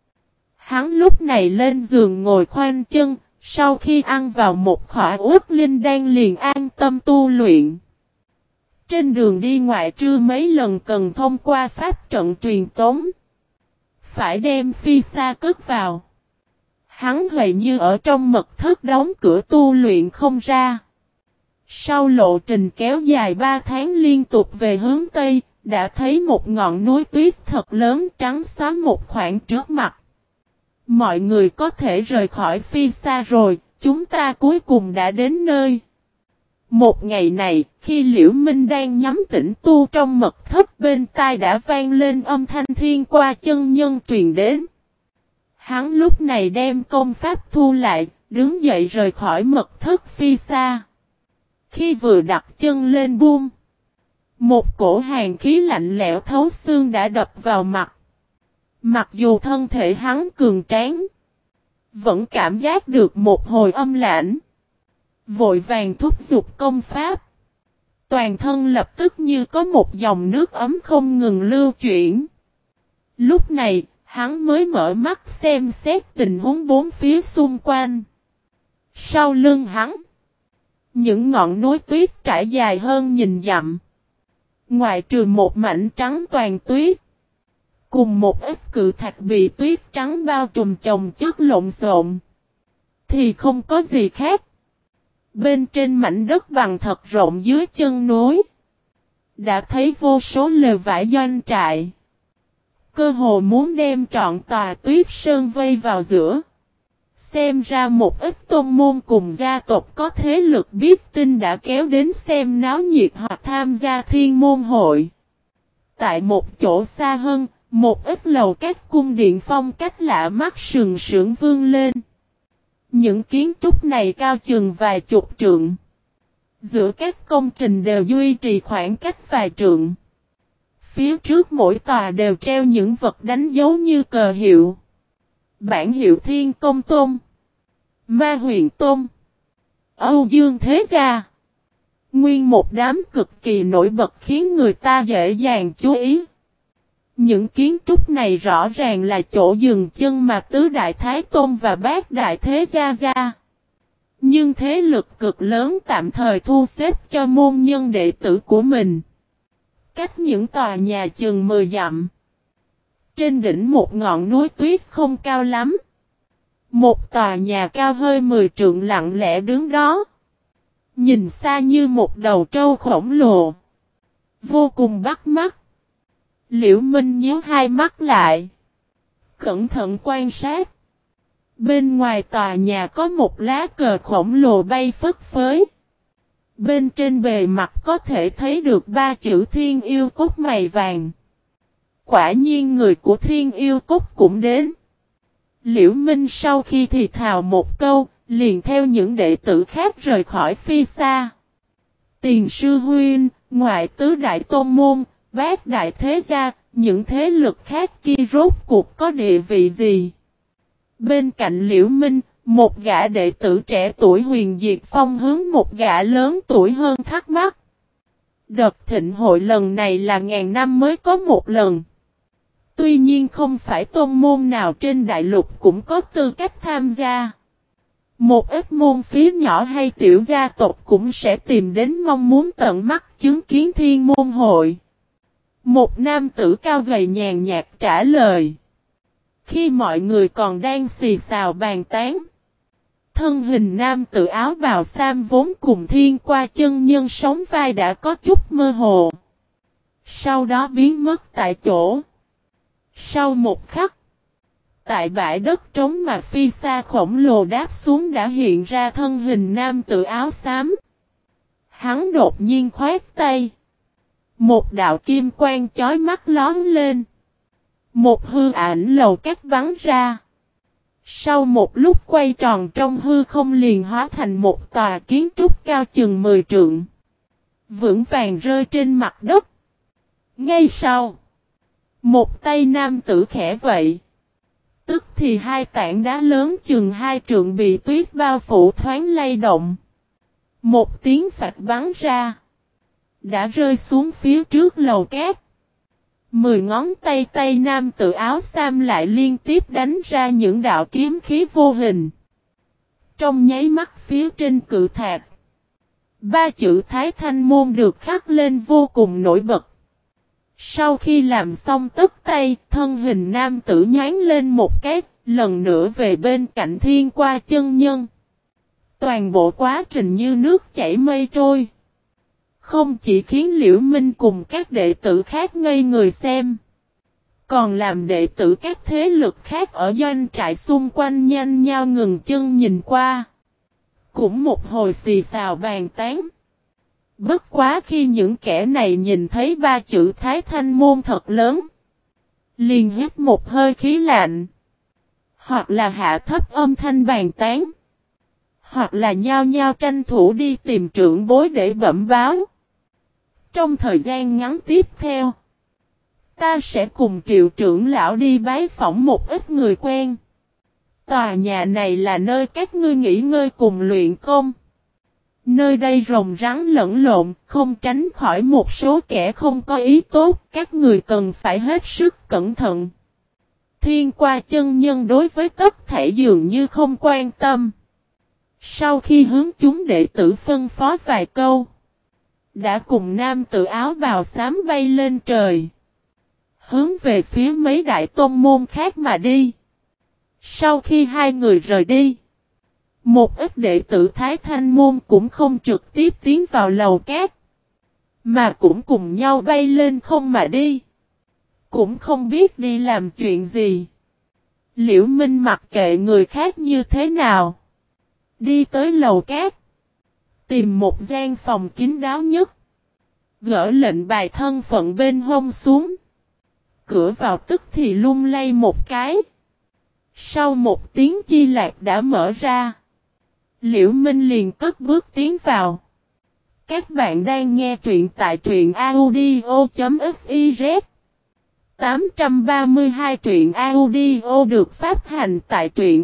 Hắn lúc này lên giường ngồi khoanh chân, sau khi ăn vào một khỏa uất linh đan liền an tâm tu luyện. Trên đường đi ngoại trừ mấy lần cần thông qua pháp trận truyền tống. Phải đem phi sa cất vào. Hắn hề như ở trong mật thất đóng cửa tu luyện không ra. Sau lộ trình kéo dài 3 tháng liên tục về hướng Tây, đã thấy một ngọn núi tuyết thật lớn trắng xóa một khoảng trước mặt. Mọi người có thể rời khỏi phi sa rồi, chúng ta cuối cùng đã đến nơi. Một ngày này, khi Liễu Minh đang nhắm tĩnh tu trong mật thất bên tai đã vang lên âm thanh thiên qua chân nhân truyền đến. Hắn lúc này đem công pháp thu lại, đứng dậy rời khỏi mật thất phi sa. Khi vừa đặt chân lên buông, một cổ hàn khí lạnh lẽo thấu xương đã đập vào mặt. Mặc dù thân thể hắn cường tráng, vẫn cảm giác được một hồi âm lãnh. Vội vàng thúc giục công pháp. Toàn thân lập tức như có một dòng nước ấm không ngừng lưu chuyển. Lúc này, hắn mới mở mắt xem xét tình huống bốn phía xung quanh. Sau lưng hắn, những ngọn núi tuyết trải dài hơn nghìn dặm. Ngoại trừ một mảnh trắng toàn tuyết, cùng một ít cự thạch bị tuyết trắng bao trùm chồng chất lộn xộn, thì không có gì khác. Bên trên mảnh đất bằng thật rộng dưới chân núi, đã thấy vô số lều vải doanh trại. Cơ hồ muốn đem trọn tòa tuyết sơn vây vào giữa. Xem ra một ít tôn môn cùng gia tộc có thế lực biết tin đã kéo đến xem náo nhiệt hoặc tham gia thiên môn hội. Tại một chỗ xa hơn, một ít lầu các cung điện phong cách lạ mắt sừng sững vươn lên. Những kiến trúc này cao chừng vài chục trượng. Giữa các công trình đều duy trì khoảng cách vài trượng. Phía trước mỗi tòa đều treo những vật đánh dấu như cờ hiệu. Bản hiệu Thiên Công Tôn, Ma Huyền Tôn, Âu Dương Thế Gia. Nguyên một đám cực kỳ nổi bật khiến người ta dễ dàng chú ý. Những kiến trúc này rõ ràng là chỗ dừng chân mà Tứ Đại Thái Tôn và Bát Đại Thế Gia ra. Nhưng thế lực cực lớn tạm thời thu xếp cho môn nhân đệ tử của mình. Cách những tòa nhà chừng 10 dặm. Trên đỉnh một ngọn núi tuyết không cao lắm. Một tòa nhà cao hơi 10 trượng lặng lẽ đứng đó. Nhìn xa như một đầu trâu khổng lồ. Vô cùng bắt mắt. Liễu Minh nhíu hai mắt lại. Cẩn thận quan sát. Bên ngoài tòa nhà có một lá cờ khổng lồ bay phất phới. Bên trên bề mặt có thể thấy được 3 chữ Thiên Yêu Cốt mày vàng. Quả nhiên người của Thiên Yêu Cốt cũng đến. Liễu Minh sau khi thì thào một câu, liền theo những đệ tử khác rời khỏi phi sa. Tiền sư huynh, ngoại tứ đại tôn môn, Bát Đại Thế Gia, những thế lực khác kia rốt cuộc có địa vị gì? Bên cạnh Liễu Minh, một gã đệ tử trẻ tuổi Huyền Diệt Phong hướng một gã lớn tuổi hơn thắc mắc. Đợt thịnh hội lần này là ngàn năm mới có một lần. Tuy nhiên không phải tôn môn nào trên đại lục cũng có tư cách tham gia. Một ít môn phái nhỏ hay tiểu gia tộc cũng sẽ tìm đến mong muốn tận mắt chứng kiến thiên môn hội. Một nam tử cao gầy nhàn nhạt trả lời. Khi mọi người còn đang xì xào bàn tán, thân hình nam tử áo bào sam vốn cùng thiên qua chân nhân sóng vai đã có chút mơ hồ. Sau đó biến mất tại chỗ. Sau một khắc, tại bãi đất trống mà phi sa khổng lồ đáp xuống đã hiện ra thân hình nam tử áo xám. Hắn đột nhiên khoát tay. Một đạo kim quang chói mắt lóe lên. Một hư ảnh lầu cát bắn ra. Sau một lúc quay tròn trong hư không liền hóa thành một tòa kiến trúc cao chừng 10 trượng. Vững vàng rơi trên mặt đất. Ngay sau, một tay nam tử khẽ vậy. Tức thì hai tảng đá lớn chừng 2 trượng bị tuyết bao phủ thoáng lay động. Một tiếng phạch bắn ra. Đã rơi xuống phía trước lầu cát. 10 ngón tay nam tử áo xám lại liên tiếp đánh ra những đạo kiếm khí vô hình. Trong nháy mắt phía trên cự thạch, 3 chữ Thái Thanh Môn được khắc lên vô cùng nổi bật. Sau khi làm xong tất tay, thân hình nam tử nhoáng lên một cái, lần nữa về bên cạnh Thiên Qua chân nhân. Toàn bộ quá trình như nước chảy mây trôi. Không chỉ khiến Liễu Minh cùng các đệ tử khác ngây người xem, còn làm đệ tử các thế lực khác ở doanh trại xung quanh nhanh nhao ngừng chân nhìn qua. Cũng một hồi xì xào bàn tán. Bất quá khi những kẻ này nhìn thấy 3 chữ Thái Thanh Môn thật lớn, liền hít một hơi khí lạnh. Hoặc là hạ thấp âm thanh bàn tán, hoặc là nhao nhao tranh thủ đi tìm trưởng bối để bẩm báo. Trong thời gian ngắn tiếp theo, ta sẽ cùng Triệu trưởng lão đi bái phỏng một ít người quen. Tòa nhà này là nơi các ngươi nghỉ ngơi cùng luyện công. Nơi đây rồng rắn lẫn lộn, không tránh khỏi một số kẻ không có ý tốt, các người cần phải hết sức cẩn thận. Thiên Qua chân nhân đối với tất thể dường như không quan tâm. Sau khi hướng chúng đệ tử phân phó vài câu, đã cùng nam tử áo bào xám bay lên trời, hướng về phía mấy đại tôn môn khác mà đi. Sau khi hai người rời đi, một ít đệ tử Thái Thanh Môn cũng không trực tiếp tiến vào lầu cát, mà cũng cùng nhau bay lên không mà đi. Cũng không biết đi làm chuyện gì. Liễu Minh mặc kệ người khác như thế nào, đi tới lầu cát, tìm một gian phòng kín đáo nhất, gỡ lệnh bài thân phận bên hông xuống. Cửa vào tức thì lung lay một cái. Sau một tiếng chi lạc đã mở ra. Liễu Minh liền cất bước tiến vào. Các bạn đang nghe truyện tại truyện audio.fiz. 832 truyện audio được phát hành tại truyện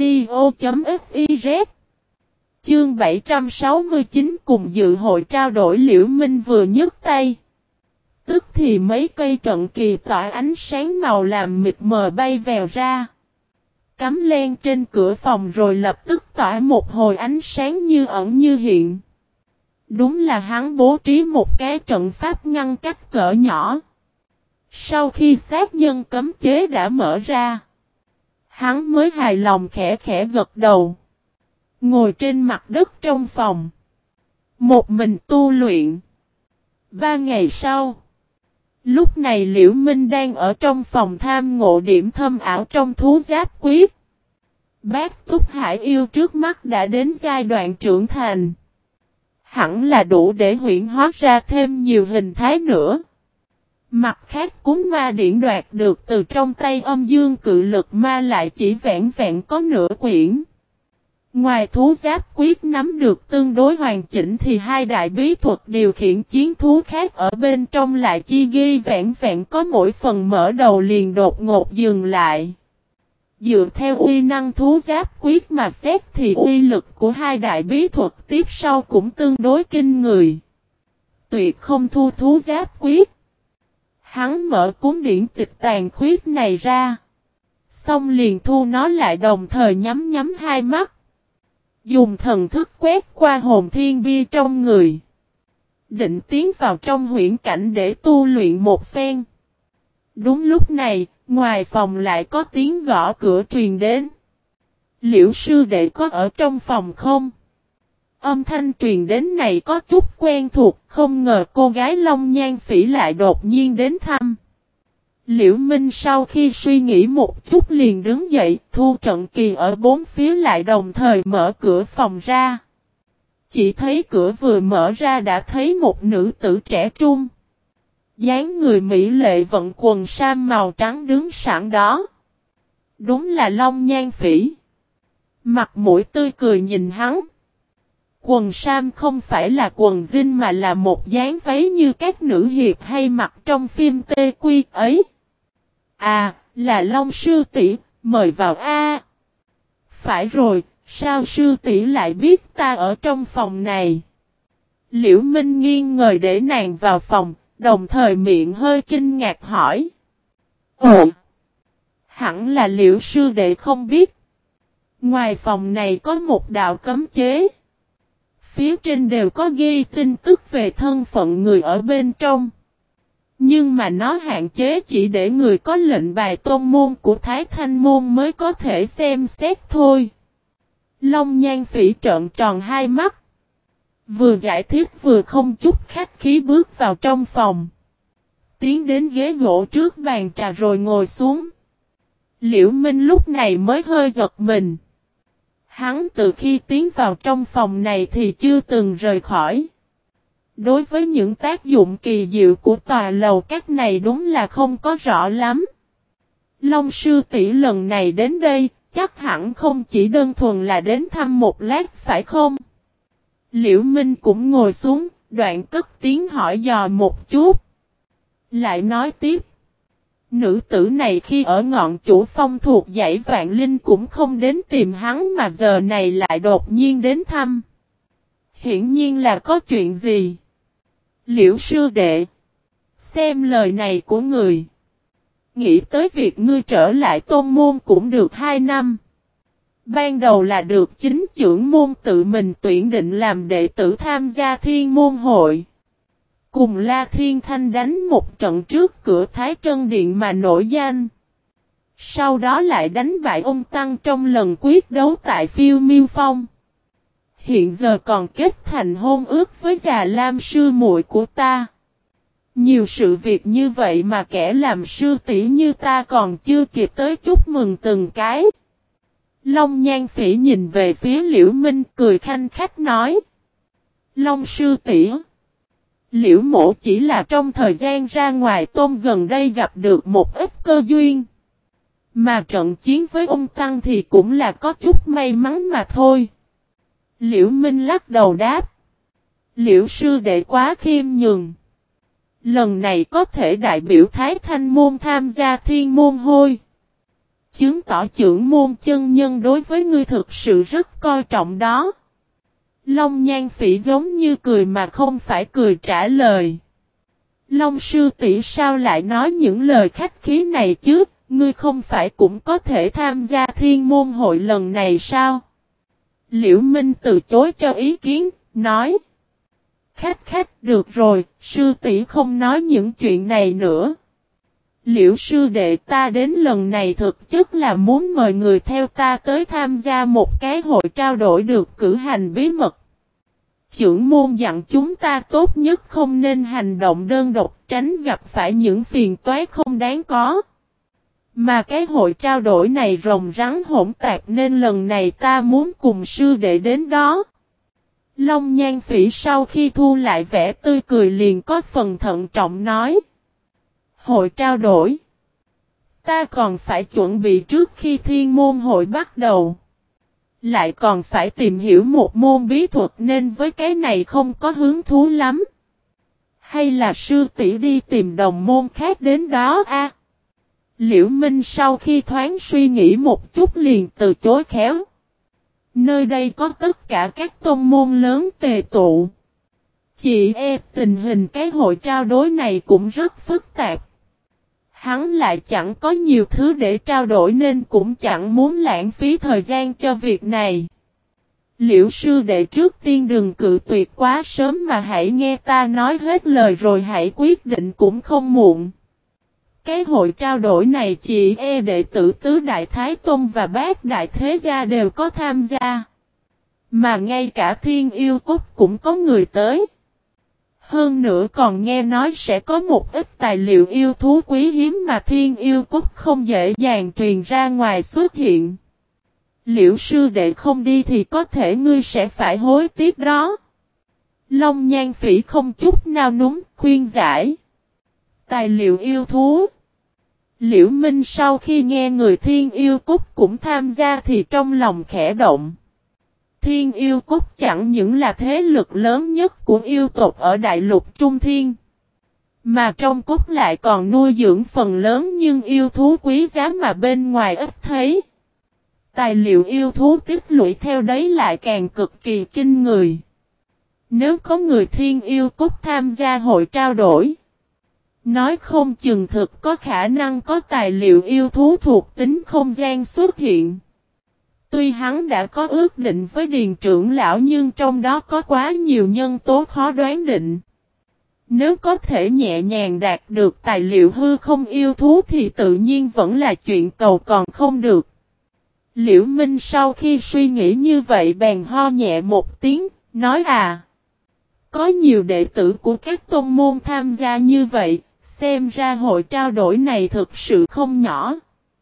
audio.fiz. Chương 769 cùng dự hội trao đổi. Liễu Minh vừa nhấc tay, tức thì mấy cây trận kỳ tỏa ánh sáng màu làm mịt mờ bay vèo ra, cắm len trên cửa phòng rồi lập tức tỏa một hồi ánh sáng như ẩn như hiện. Đúng là hắn bố trí một cái trận pháp ngăn cách cỡ nhỏ. Sau khi sát nhân cấm chế đã mở ra, hắn mới hài lòng khẽ khẽ gật đầu, ngồi trên mặt đất trong phòng, một mình tu luyện. 3 ngày sau, lúc này Liễu Minh đang ở trong phòng tham ngộ điểm thâm ảo trong thú giáp quyết. Bát Túc Hải yêu trước mắt đã đến giai đoạn trưởng thành, hẳn là đủ để huyễn hóa ra thêm nhiều hình thái nữa. Mặt khác cúng ma điển đoạt được từ trong tay âm dương cự lực ma lại chỉ vẹn vẹn có nửa quyển. Ngoài thú giáp quyết nắm được tương đối hoàn chỉnh thì hai đại bí thuật điều khiển chiến thú khác ở bên trong lại chi ghi vẹn vẹn có mỗi phần mở đầu liền đột ngột dừng lại. Dựa theo uy năng thú giáp quyết mà xét thì uy lực của hai đại bí thuật tiếp sau cũng tương đối kinh người. Tuyệt không thu thú giáp quyết. Hắn mở cuốn điển tịch tàn khuyết này ra, xong liền thu nó lại, đồng thời nhắm nhắm hai mắt, dùng thần thức quét qua hồn thiên bia trong người, định tiến vào trong huyễn cảnh để tu luyện một phen. Đúng lúc này, ngoài phòng lại có tiếng gõ cửa truyền đến. Liễu sư đệ có ở trong phòng không? Âm thanh truyền đến này có chút quen thuộc, không ngờ cô gái Long Nhan Phỉ lại đột nhiên đến thăm. Liễu Minh sau khi suy nghĩ một chút liền đứng dậy, thu trận kỳ ở bốn phía lại đồng thời mở cửa phòng ra. Chỉ thấy cửa vừa mở ra đã thấy một nữ tử trẻ trung. dáng người mỹ lệ vận quần sam màu trắng đứng sẵn đó. Đúng là Long Nhan Phỉ. Mặt mũi tươi cười nhìn hắn. Quần sam không phải là quần jean mà là một dáng váy như các nữ hiệp hay mặc trong phim TQ ấy. À, là Long sư tỷ, mời vào a. Phải rồi, sao sư tỷ lại biết ta ở trong phòng này? Liễu Minh nghiêng người để nàng vào phòng, đồng thời miệng hơi kinh ngạc hỏi. Ồ! Hẳn là Liễu sư đệ không biết. Ngoài phòng này có một đạo cấm chế. Phía trên đều có ghi tin tức về thân phận người ở bên trong. Nhưng mà nó hạn chế chỉ để người có lệnh bài tôn môn của Thái Thanh môn mới có thể xem xét thôi. Long Nhan Phỉ trợn tròn hai mắt. Vừa giải thích vừa không chút khách khí bước vào trong phòng. Tiến đến ghế gỗ trước bàn trà rồi ngồi xuống. Liễu Minh lúc này mới hơi giật mình. Hắn từ khi tiến vào trong phòng này thì chưa từng rời khỏi. Đối với những tác dụng kỳ diệu của tòa lầu các này đúng là không có rõ lắm. Long sư tỷ lần này đến đây, chắc hẳn không chỉ đơn thuần là đến thăm một lát phải không? Liễu Minh cũng ngồi xuống, đoạn cất tiếng hỏi dò một chút. Lại nói tiếp. Nữ tử này khi ở ngọn chủ phong thuộc dãy Vạn Linh cũng không đến tìm hắn mà giờ này lại đột nhiên đến thăm. Hiển nhiên là có chuyện gì? Liễu sư đệ. Xem lời này của người. Nghĩ tới việc ngươi trở lại tôn môn cũng được 2 năm. Ban đầu là được chính trưởng môn tự mình tuyển định làm đệ tử tham gia thiên môn hội. Cùng La Thiên Thanh đánh một trận trước cửa Thái Trân Điện mà nổi danh. Sau đó lại đánh bại ông Tăng trong lần quyết đấu tại Phiêu Miêu Phong. Hiện giờ còn kết thành hôn ước với già Lam sư muội của ta. Nhiều sự việc như vậy mà kẻ làm sư tỷ như ta còn chưa kịp tới chúc mừng từng cái. Long Nhan Phỉ nhìn về phía Liễu Minh cười khanh khách nói. Long sư tỷ. Liễu mộ chỉ là trong thời gian ra ngoài tôn gần đây gặp được một ít cơ duyên. Mà trận chiến với ông Tăng thì cũng là có chút may mắn mà thôi. Liễu Minh lắc đầu đáp. Liễu sư đệ quá khiêm nhường. Lần này có thể đại biểu Thái Thanh môn tham gia thiên môn hội. Chứng tỏ trưởng môn chân nhân đối với ngươi thực sự rất coi trọng đó. Long Nhan Phỉ giống như cười mà không phải cười trả lời. Long sư tỷ sao lại nói những lời khách khí này chứ, ngươi không phải cũng có thể tham gia thiên môn hội lần này sao? Liễu Minh từ chối cho ý kiến, nói. Khách được rồi, sư tỷ không nói những chuyện này nữa. Liễu sư đệ ta đến lần này thực chất là muốn mời người theo ta tới tham gia một cái hội trao đổi được cử hành bí mật. Trưởng môn dặn chúng ta tốt nhất không nên hành động đơn độc tránh gặp phải những phiền toái không đáng có. Mà cái hội trao đổi này rồng rắn hỗn tạp nên lần này ta muốn cùng sư đệ đến đó. Long Nhan Phỉ sau khi thu lại vẻ tươi cười liền có phần thận trọng nói. Hội trao đổi. Ta còn phải chuẩn bị trước khi thiên môn hội bắt đầu. Lại còn phải tìm hiểu một môn bí thuật nên với cái này không có hứng thú lắm. Hay là sư tỷ đi tìm đồng môn khác đến đó a? Liễu Minh sau khi thoáng suy nghĩ một chút liền từ chối khéo. Nơi đây có tất cả các tôn môn lớn tề tụ. Chị em tình hình cái hội trao đổi này cũng rất phức tạp. Hắn lại chẳng có nhiều thứ để trao đổi nên cũng chẳng muốn lãng phí thời gian cho việc này. Liễu sư đệ trước tiên đừng cự tuyệt quá sớm mà hãy nghe ta nói hết lời rồi hãy quyết định cũng không muộn. Cái hội trao đổi này chị đệ tử Tứ Đại Thái Tôn và Bát Đại Thế Gia đều có tham gia. Mà ngay cả Thiên Yêu Cốt cũng có người tới. Hơn nữa còn nghe nói sẽ có một ít tài liệu yêu thú quý hiếm mà Thiên Yêu Cốt không dễ dàng truyền ra ngoài xuất hiện. Liễu sư đệ không đi thì có thể ngươi sẽ phải hối tiếc đó. Long Nhan Phỉ không chút nao núng khuyên giải. Tài liệu yêu thú. Liễu Minh sau khi nghe người Thiên Yêu Cúc cũng tham gia thì trong lòng khẽ động. Thiên Yêu Cúc chẳng những là thế lực lớn nhất của yêu tộc ở Đại Lục Trung Thiên, mà trong cúc lại còn nuôi dưỡng phần lớn nhưng yêu thú quý giá mà bên ngoài ít thấy. Tài liệu yêu thú tích lũy theo đấy lại càng cực kỳ kinh người. Nếu có người Thiên Yêu Cúc tham gia hội trao đổi, nói không chừng thực có khả năng có tài liệu yêu thú thuộc tính không gian xuất hiện. Tuy hắn đã có ước định với Điền trưởng lão nhưng trong đó có quá nhiều nhân tố khó đoán định. Nếu có thể nhẹ nhàng đạt được tài liệu hư không yêu thú thì tự nhiên vẫn là chuyện cầu còn không được. Liễu Minh sau khi suy nghĩ như vậy bèn ho nhẹ một tiếng, nói có nhiều đệ tử của các tôn môn tham gia như vậy, xem ra hội trao đổi này thực sự không nhỏ.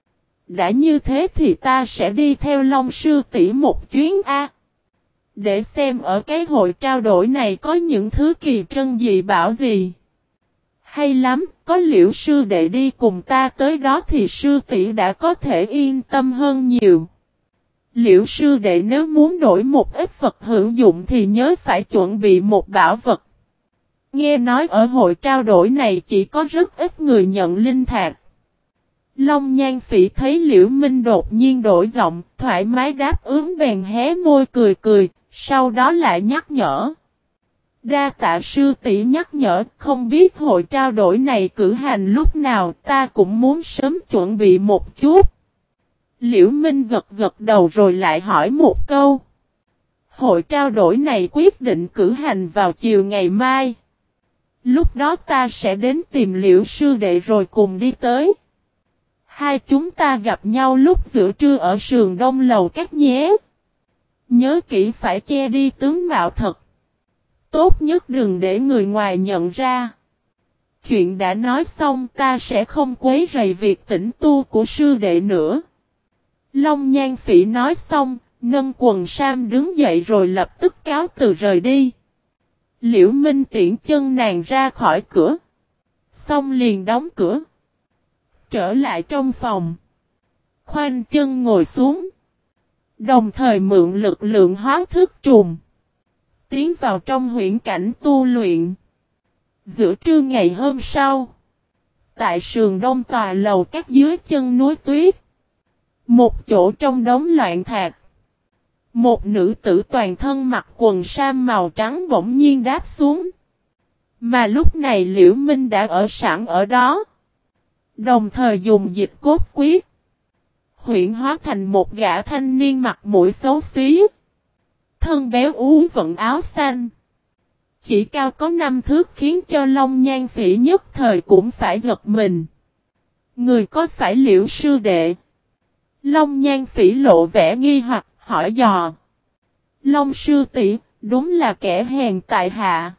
Đã như thế thì ta sẽ đi theo Long sư tỷ một chuyến để xem ở cái hội trao đổi này có những thứ kỳ trân dị bảo gì. Hay lắm, có Liễu sư đệ đi cùng ta tới đó thì sư tỷ đã có thể yên tâm hơn nhiều. Liễu sư đệ nếu muốn đổi một ít vật hữu dụng thì nhớ phải chuẩn bị một bảo vật. Nghe nói ở hội trao đổi này chỉ có rất ít người nhận linh thạch. Long Nhan Phỉ thấy Liễu Minh đột nhiên đổi giọng, thoải mái đáp ứng bèn hé môi cười cười, sau đó lại nhắc nhở. Đa tạ sư tỷ nhắc nhở, không biết hội trao đổi này cử hành lúc nào, ta cũng muốn sớm chuẩn bị một chút. Liễu Minh gật gật đầu rồi lại hỏi một câu. Hội trao đổi này quyết định cử hành vào chiều ngày mai. Lúc đó ta sẽ đến tìm Liễu sư đệ rồi cùng đi tới. Hai chúng ta gặp nhau lúc giữa trưa ở sườn đông lầu các nhé. Nhớ kỹ phải che đi tướng mạo thật. Tốt nhất đừng để người ngoài nhận ra. Chuyện đã nói xong ta sẽ không quấy rầy việc tĩnh tu của sư đệ nữa. Long Nhan Phỉ nói xong, nâng quần sam đứng dậy rồi lập tức cáo từ rời đi. Liễu Minh tiễn chân nàng ra khỏi cửa. Xong liền đóng cửa. Trở lại trong phòng. Khoanh chân ngồi xuống. Đồng thời mượn lực lượng hóa thức trùng. Tiến vào trong huyễn cảnh tu luyện. Giữa trưa ngày hôm sau. Tại sườn đông tòa lầu các dưới chân núi tuyết. Một chỗ trong đống loạn thạch. Một nữ tử toàn thân mặc quần sam màu trắng bỗng nhiên đáp xuống. Mà lúc này Liễu Minh đã ở sẵn ở đó. Đồng thời dùng dịch cốt quyết. Huyễn hóa thành một gã thanh niên mặt mũi xấu xí. Thân béo ú vận áo xanh. Chỉ cao có 5 thước khiến cho Long Nhan Phỉ nhất thời cũng phải giật mình. Người có phải Liễu sư đệ? Long Nhan Phỉ lộ vẻ nghi hoặc hỏi dò. Long sư tỷ, đúng là kẻ hèn tại hạ.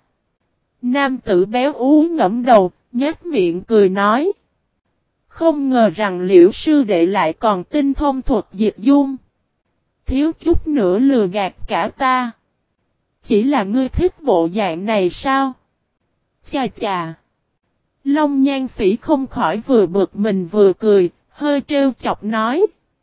Nam tử béo ú ngẫm đầu, nhếch miệng cười nói. Không ngờ rằng Liễu sư đệ lại còn tinh thông thuật dịch dung. Thiếu chút nữa lừa gạt cả ta. Chỉ là ngươi thích bộ dạng này sao? Chà chà. Long Nhan Phỉ không khỏi vừa bực mình vừa cười, hơi trêu chọc nói.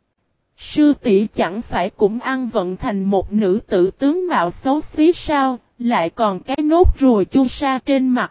Sư tỷ chẳng phải cũng ăn vận thành một nữ tử tướng mạo xấu xí sao, lại còn cái nốt ruồi chu sa trên mặt.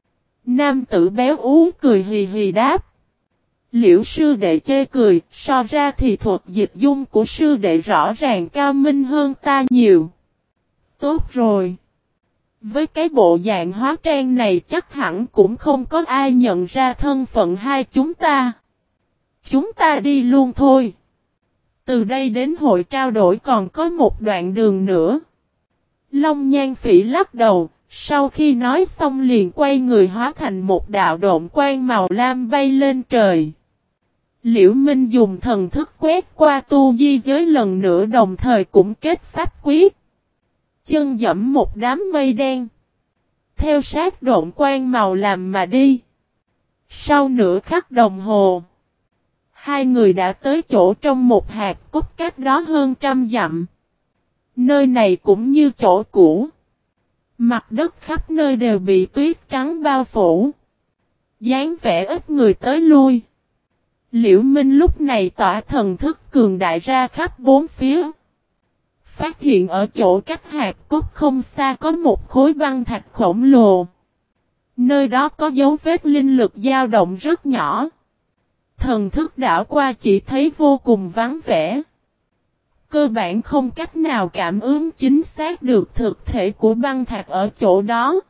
Nam tử béo ú cười hì hì đáp. Liễu sư đệ chê cười, so ra thì thuật dịch dung của sư đệ rõ ràng cao minh hơn ta nhiều. Tốt rồi. Với cái bộ dạng hóa trang này chắc hẳn cũng không có ai nhận ra thân phận hai chúng ta. Chúng ta đi luôn thôi. Từ đây đến hội trao đổi còn có một đoạn đường nữa. Long Nhan Phỉ lắc đầu, sau khi nói xong liền quay người hóa thành một đạo độn quang màu lam bay lên trời. Liễu Minh dùng thần thức quét qua tu di giới lần nữa đồng thời cũng kết pháp quyết. Chân dẫm một đám mây đen. Theo sát độn quang màu làm mà đi. Sau nửa khắc đồng hồ. Hai người đã tới chỗ trong một hạt cốt cách đó hơn 100 dặm. Nơi này cũng như chỗ cũ. Mặt đất khắp nơi đều bị tuyết trắng bao phủ. dáng vẻ ít người tới lui. Liễu Minh lúc này tỏa thần thức cường đại ra khắp bốn phía. Phát hiện ở chỗ cách hạp cốt không xa có một khối băng thạch khổng lồ. Nơi đó có dấu vết linh lực dao động rất nhỏ. Thần thức đảo qua chỉ thấy vô cùng vắng vẻ. Cơ bản không cách nào cảm ứng chính xác được thực thể của băng thạch ở chỗ đó.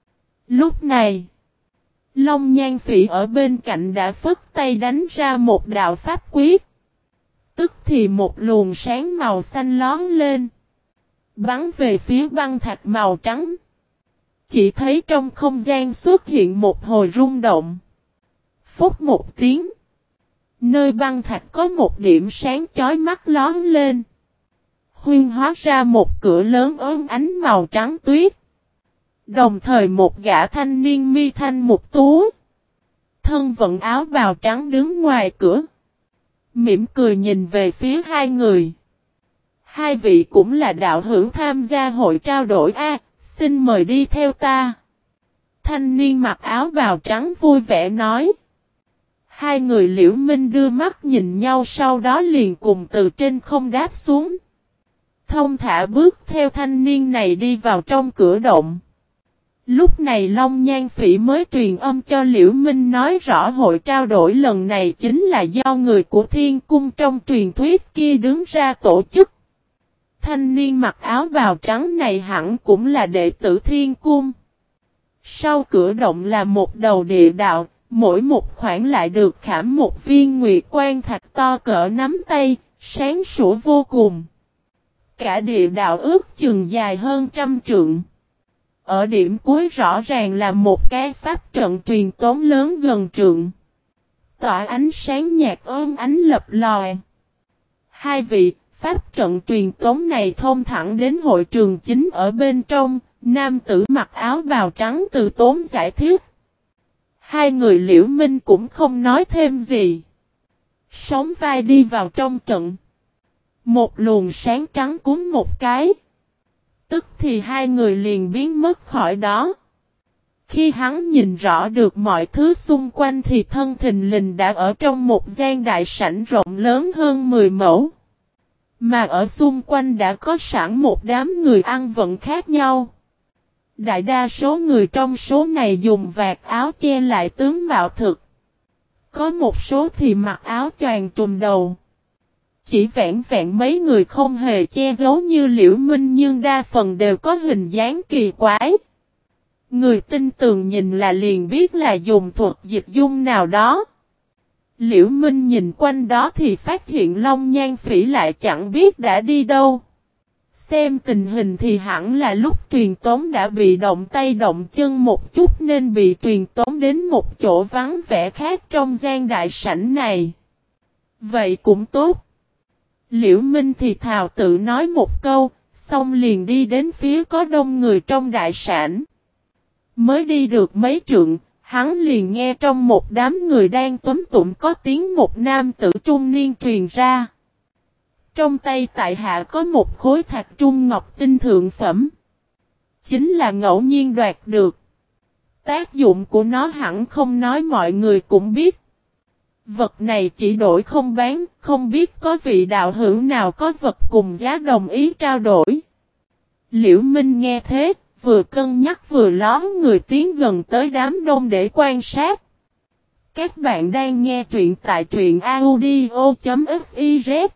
Lúc này, Long Nhan Phỉ ở bên cạnh đã phất tay đánh ra một đạo pháp quyết. Tức thì một luồng sáng màu xanh lón lên. Bắn về phía băng thạch màu trắng. Chỉ thấy trong không gian xuất hiện một hồi rung động. Phút một tiếng. Nơi băng thạch có một điểm sáng chói mắt lón lên. Huyên hóa ra một cửa lớn ốm ánh màu trắng tuyết. Đồng thời một gã thanh niên mi thanh mục tú. Thân vận áo bào trắng đứng ngoài cửa. Mỉm cười nhìn về phía hai người. Hai vị cũng là đạo hữu tham gia hội trao đổi A, xin mời đi theo ta. Thanh niên mặc áo bào trắng vui vẻ nói. Hai người Liễu Minh đưa mắt nhìn nhau sau đó liền cùng từ trên không đáp xuống. Thông thả bước theo thanh niên này đi vào trong cửa động. Lúc này Long Nhan Phỉ mới truyền âm cho Liễu Minh nói rõ hội trao đổi lần này chính là do người của Thiên Cung trong truyền thuyết kia đứng ra tổ chức. Thanh niên mặc áo bào trắng này hẳn cũng là đệ tử Thiên Cung. Sau cửa động là một đầu địa đạo, mỗi một khoảng lại được khảm một viên nguyệt quan thạch to cỡ nắm tay, sáng sủa vô cùng. Cả địa đạo ước chừng dài hơn 100 trượng. Ở điểm cuối rõ ràng là một cái pháp trận truyền tống lớn gần trượng. Tỏa ánh sáng nhạt ôm ánh lập lòi. Hai vị, pháp trận truyền tống này thông thẳng đến hội trường chính ở bên trong, nam tử mặc áo bào trắng từ tốn giải thích. Hai người Liễu Minh cũng không nói thêm gì. Sóng vai đi vào trong trận. Một luồng sáng trắng cuốn một cái. Tức thì hai người liền biến mất khỏi đó. Khi hắn nhìn rõ được mọi thứ xung quanh thì thân thình lình đã ở trong một gian đại sảnh rộng lớn hơn 10 mẫu. Mà ở xung quanh đã có sẵn một đám người ăn vận khác nhau. Đại đa số người trong số này dùng vạt áo che lại tướng mạo thực. Có một số thì mặc áo choàng trùm đầu. Chỉ vẹn vẹn mấy người không hề che giấu như Liễu Minh nhưng đa phần đều có hình dáng kỳ quái. Người tin tưởng nhìn là liền biết là dùng thuật dịch dung nào đó. Liễu Minh nhìn quanh đó thì phát hiện Long Nhan Phỉ lại chẳng biết đã đi đâu. Xem tình hình thì hẳn là lúc truyền tống đã bị động tay động chân một chút nên bị truyền tống đến một chỗ vắng vẻ khác trong gian đại sảnh này. Vậy cũng tốt. Liễu Minh thì thào tự nói một câu, xong liền đi đến phía có đông người trong đại sảnh. Mới đi được mấy trượng, hắn liền nghe trong một đám người đang túm tụm có tiếng một nam tử trung niên truyền ra. Trong tay tại hạ có một khối thạch trung ngọc tinh thượng phẩm. Chính là ngẫu nhiên đoạt được. Tác dụng của nó hẳn không nói mọi người cũng biết. Vật này chỉ đổi không bán, không biết có vị đạo hữu nào có vật cùng giá đồng ý trao đổi. Liễu Minh nghe thế, vừa cân nhắc vừa ló người tiến gần tới đám đông để quan sát. Các bạn đang nghe truyện tại truyện audio.fiz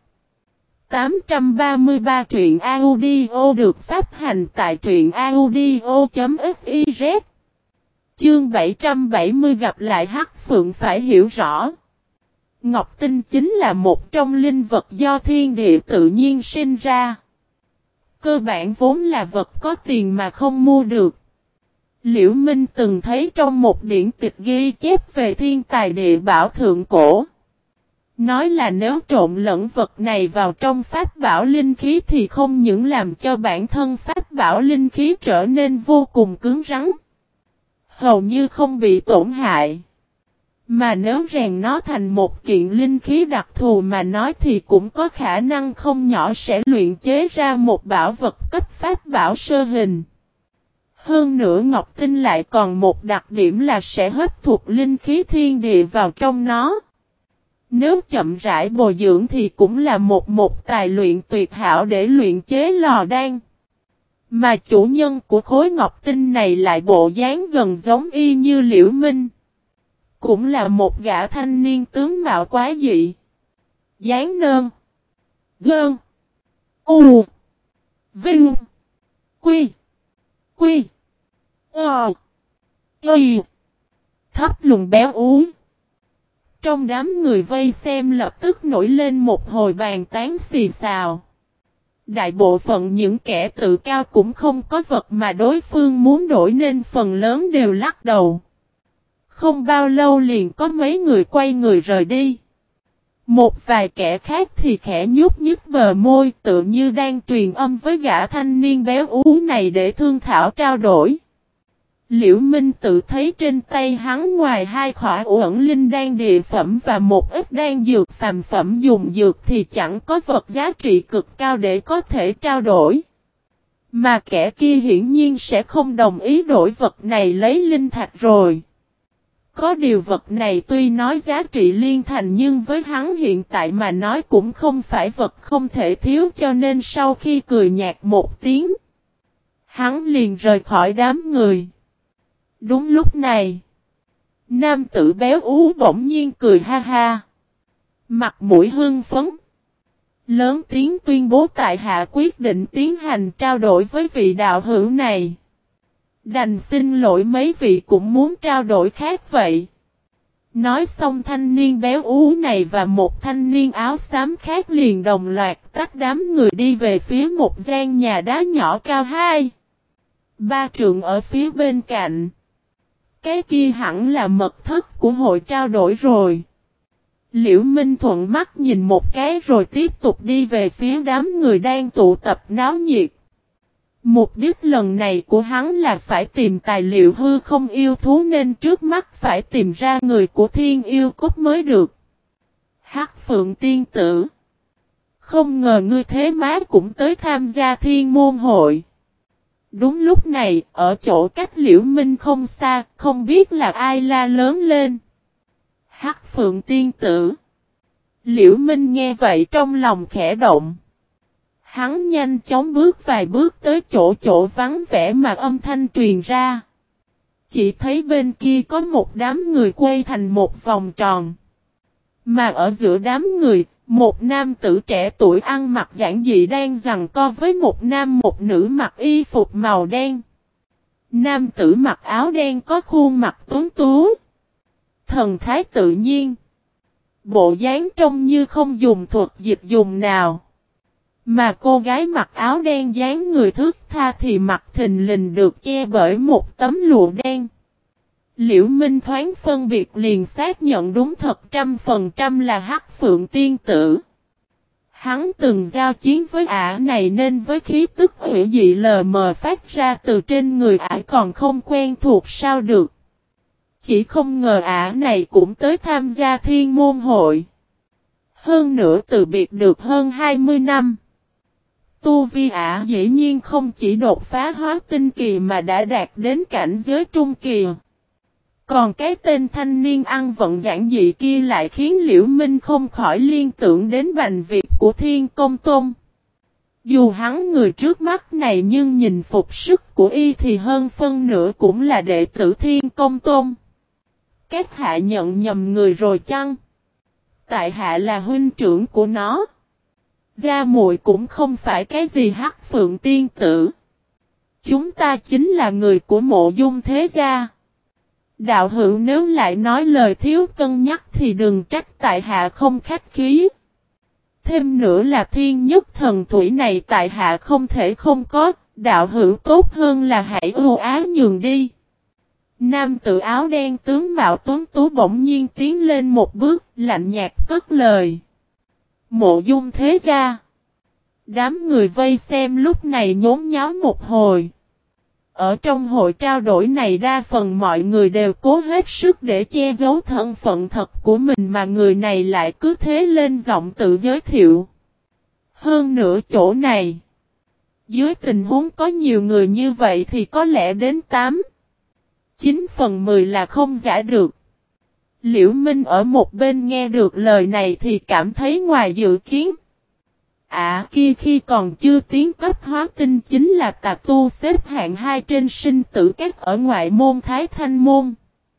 833 truyện audio được phát hành tại truyện audio.fiz. Chương 770 gặp lại Hắc Phượng phải hiểu rõ. Ngọc Tinh chính là một trong linh vật do thiên địa tự nhiên sinh ra. Cơ bản vốn là vật có tiền mà không mua được. Liễu Minh từng thấy trong một điển tịch ghi chép về thiên tài địa bảo thượng cổ. Nói là nếu trộn lẫn vật này vào trong pháp bảo linh khí thì không những làm cho bản thân pháp bảo linh khí trở nên vô cùng cứng rắn, hầu như không bị tổn hại. Mà nếu rèn nó thành một kiện linh khí đặc thù mà nói thì cũng có khả năng không nhỏ sẽ luyện chế ra một bảo vật cấp pháp bảo sơ hình. Hơn nữa ngọc tinh lại còn một đặc điểm là sẽ hấp thụ linh khí thiên địa vào trong nó. Nếu chậm rãi bồi dưỡng thì cũng là một tài luyện tuyệt hảo để luyện chế lò đan. Mà chủ nhân của khối ngọc tinh này lại bộ dáng gần giống y như Liễu Minh. Cũng là một gã thanh niên tướng mạo quá dị. Dáng nơn. Gơn. U. Vinh. Quy. Quy. Ờ. Y. Thấp lùn béo ú. Trong đám người vây xem lập tức nổi lên một hồi bàn tán xì xào. Đại bộ phận những kẻ tự cao cũng không có vật mà đối phương muốn đổi nên phần lớn đều lắc đầu. Không bao lâu liền có mấy người quay người rời đi. Một vài kẻ khác thì khẽ nhúc nhích bờ môi tự như đang truyền âm với gã thanh niên béo ú này để thương thảo trao đổi. Liễu Minh tự thấy trên tay hắn ngoài hai khỏa uẩn linh đan địa phẩm và một ít đan dược phàm phẩm dùng dược thì chẳng có vật giá trị cực cao để có thể trao đổi. Mà kẻ kia hiển nhiên sẽ không đồng ý đổi vật này lấy linh thạch rồi. Có điều vật này tuy nói giá trị liên thành nhưng với hắn hiện tại mà nói cũng không phải vật không thể thiếu cho nên sau khi cười nhạt một tiếng, hắn liền rời khỏi đám người. Đúng lúc này, nam tử béo ú bỗng nhiên cười ha ha. Mặt mũi hưng phấn. Lớn tiếng tuyên bố tại hạ quyết định tiến hành trao đổi với vị đạo hữu này. Đành xin lỗi mấy vị cũng muốn trao đổi khác vậy. Nói xong thanh niên béo ú này và một thanh niên áo xám khác liền đồng loạt tách đám người đi về phía một gian nhà đá nhỏ cao 2-3 trượng ở phía bên cạnh. Cái kia hẳn là mật thất của hội trao đổi rồi. Liễu Minh thuận mắt nhìn một cái rồi tiếp tục đi về phía đám người đang tụ tập náo nhiệt. Mục đích lần này của hắn là phải tìm tài liệu hư không yêu thú nên trước mắt phải tìm ra người của Thiên Yêu Cốt mới được. Hắc Phượng tiên tử. Không ngờ ngươi thế má cũng tới tham gia thiên môn hội. Đúng lúc này, ở chỗ cách Liễu Minh không xa, không biết là ai la lớn lên. Hắc Phượng tiên tử. Liễu Minh nghe vậy trong lòng khẽ động. Hắn nhanh chóng bước vài bước tới chỗ vắng vẻ mà âm thanh truyền ra. Chỉ thấy bên kia có một đám người quay thành một vòng tròn. Mà ở giữa đám người, một nam tử trẻ tuổi ăn mặc giản dị đang giằng co với một nam một nữ mặc y phục màu đen. Nam tử mặc áo đen có khuôn mặt tuấn tú. Thần thái tự nhiên. Bộ dáng trông như không dùng thuật dịch dùng nào. Mà cô gái mặc áo đen dáng người thướt tha thì mặt thình lình được che bởi một tấm lụa đen. Liễu Minh thoáng phân biệt liền xác nhận đúng thật 100% là Hắc Phượng tiên tử. Hắn từng giao chiến với ả này nên với khí tức hủy dị lờ mờ phát ra từ trên người ả còn không quen thuộc sao được. Chỉ không ngờ ả này cũng tới tham gia thiên môn hội. Hơn nữa từ biệt được hơn 20 năm. Tu vi ả dĩ nhiên không chỉ đột phá hóa tinh kỳ mà đã đạt đến cảnh giới trung kỳ. Còn cái tên thanh niên ăn vận giản dị kia lại khiến Liễu Minh không khỏi liên tưởng đến Bành Việt của Thiên Công Tôn. Dù hắn người trước mắt này nhưng nhìn phục sức của y thì hơn phân nửa cũng là đệ tử Thiên Công Tôn. Các hạ nhận nhầm người rồi chăng? Tại hạ là huynh trưởng của nó. Gia muội cũng không phải cái gì Hắc Phượng tiên tử. Chúng ta chính là người của Mộ Dung thế gia. Đạo hữu nếu lại nói lời thiếu cân nhắc thì đừng trách tại hạ không khách khí. Thêm nữa là thiên nhất thần thủy này tại hạ không thể không có, đạo hữu tốt hơn là hãy ưu ái nhường đi. Nam tử áo đen tướng mạo tuấn tú bỗng nhiên tiến lên một bước, lạnh nhạt cất lời. Mộ Dung thế gia. Đám người vây xem lúc này nhốn nháo một hồi. Ở trong hội trao đổi này đa phần mọi người đều cố hết sức để che giấu thân phận thật của mình mà người này lại cứ thế lên giọng tự giới thiệu. Hơn nữa chỗ này, Dưới tình huống có nhiều người như vậy thì có lẽ đến 9/10 là không giả được. Liễu Minh ở một bên nghe được lời này thì cảm thấy ngoài dự kiến. Kia khi còn chưa tiến cấp hóa tinh chính là tà tu xếp hạng 2 trên sinh tử các ở ngoại môn Thái Thanh Môn.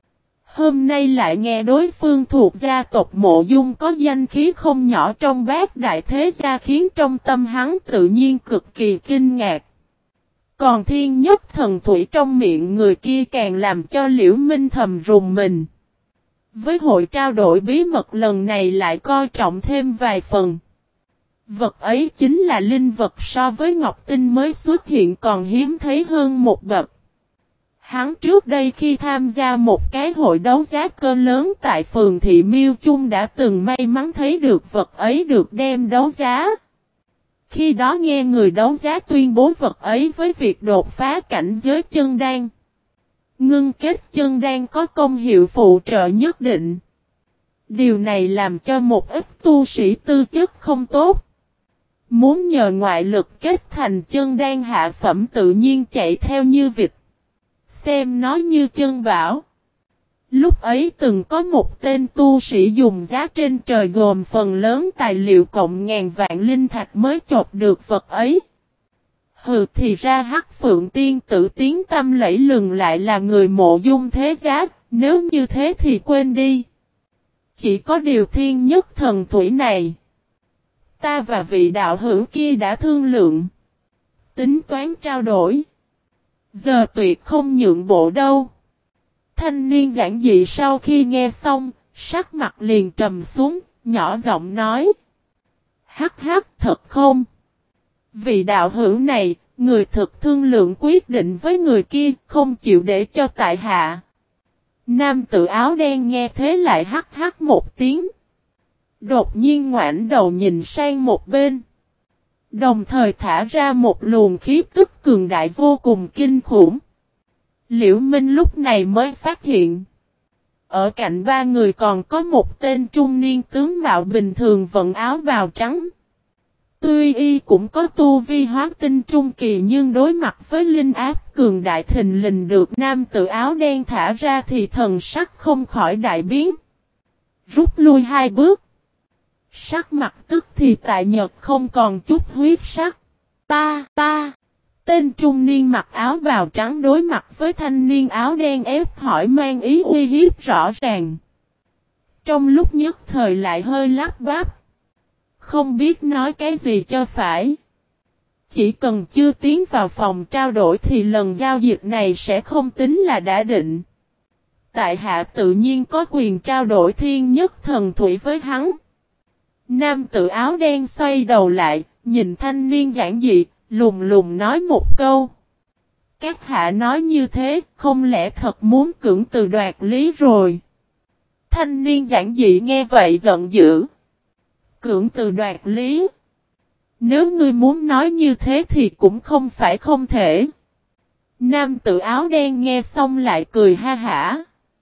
Hôm nay lại nghe đối phương thuộc gia tộc Mộ Dung có danh khí không nhỏ trong bát đại thế gia khiến trong tâm hắn tự nhiên cực kỳ kinh ngạc. Còn thiên nhất thần thủy trong miệng người kia càng làm cho Liễu Minh thầm rùng mình. Với hội trao đổi bí mật lần này lại coi trọng thêm vài phần. Vật ấy chính là linh vật so với Ngọc Tinh mới xuất hiện còn hiếm thấy hơn một bậc. Hắn trước đây khi tham gia một cái hội đấu giá cơ lớn tại phường Thị Miêu Chung đã từng may mắn thấy được vật ấy được đem đấu giá. Khi đó nghe người đấu giá tuyên bố vật ấy với việc đột phá cảnh giới chân đan. Ngưng kết chân đan có công hiệu phụ trợ nhất định. Điều này làm cho một ít tu sĩ tư chất không tốt. Muốn nhờ ngoại lực kết thành chân đan hạ phẩm tự nhiên chạy theo như vịt. Xem nó như chân bảo. Lúc ấy từng có một tên tu sĩ dùng giá trên trời gồm phần lớn tài liệu cộng ngàn vạn linh thạch mới chộp được vật ấy. Thì ra Hắc Phượng Tiên tử tiếng tâm lẫy lừng lại là người Mộ Dung thế gia, nếu như thế thì quên đi. Chỉ có điều thiên nhất thần thủy này. Ta và vị đạo hữu kia đã thương lượng. Tính toán trao đổi. Giờ tuyệt không nhượng bộ đâu. Thanh niên giản dị sau khi nghe xong, sắc mặt liền trầm xuống, nhỏ giọng nói. Hắc hắc thật không? Vị đạo hữu này, người thực thương lượng quyết định với người kia, không chịu để cho tại hạ. Nam tử áo đen nghe thế lại hắc hắc một tiếng. Đột nhiên ngoảnh đầu nhìn sang một bên. Đồng thời thả ra một luồng khí tức cường đại vô cùng kinh khủng. Liễu Minh lúc này mới phát hiện. Ở cạnh ba người còn có một tên trung niên tướng mạo bình thường vận áo bào trắng. Tuy y cũng có tu vi hóa tinh trung kỳ nhưng đối mặt với linh áp cường đại thình lình được nam tử áo đen thả ra thì thần sắc không khỏi đại biến. Rút lui 2 bước. Sắc mặt tức thì tại nhật không còn chút huyết sắc. Ta. Tên trung niên mặc áo bào trắng đối mặt với thanh niên áo đen ép hỏi mang ý uy hiếp rõ ràng. Trong lúc nhất thời lại hơi lắp bắp. Không biết nói cái gì cho phải. Chỉ cần chưa tiến vào phòng trao đổi thì lần giao dịch này sẽ không tính là đã định. Tại hạ tự nhiên có quyền trao đổi thiên nhất thần thủy với hắn. Nam tử áo đen xoay đầu lại, nhìn thanh niên giản dị, lùng lùng nói một câu. Các hạ nói như thế, không lẽ thật muốn cưỡng từ đoạt lý rồi? Thanh niên giản dị nghe vậy giận dữ. Cưỡng từ đoạt lý? Nếu ngươi muốn nói như thế thì cũng không phải không thể. Nam tử áo đen nghe xong lại cười ha hả.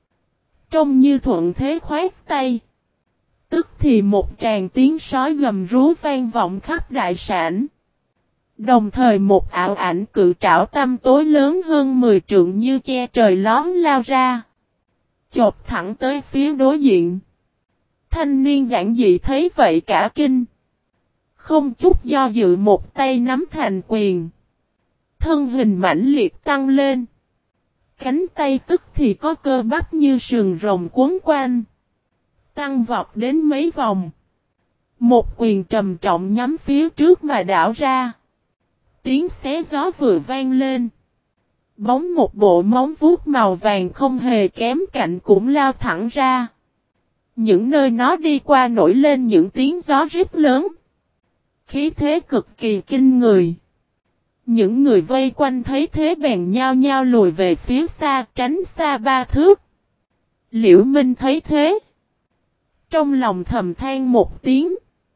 Trông như thuận thế khoát tay. Tức thì một tràng tiếng sói gầm rú vang vọng khắp đại sảnh. Đồng thời một ảo ảnh cự trảo tăm tối lớn hơn 10 trượng như che trời lón lao ra. Chộp thẳng tới phía đối diện. Thanh niên giản dị thấy vậy cả kinh. Không chút do dự một tay nắm thành quyền. Thân hình mãnh liệt tăng lên. Cánh tay tức thì có cơ bắp như sừng rồng quấn quanh. Tăng vọt đến mấy vòng. Một quyền trầm trọng nhắm phía trước mà đảo ra. Tiếng xé gió vừa vang lên. Bóng một bộ móng vuốt màu vàng không hề kém cạnh cũng lao thẳng ra. Những nơi nó đi qua nổi lên những tiếng gió rít lớn. Khí thế cực kỳ kinh người. Những người vây quanh thấy thế bèn nhao nhao lùi về phía xa tránh xa 3 thước. Liễu Minh thấy thế. Trong lòng thầm than một tiếng.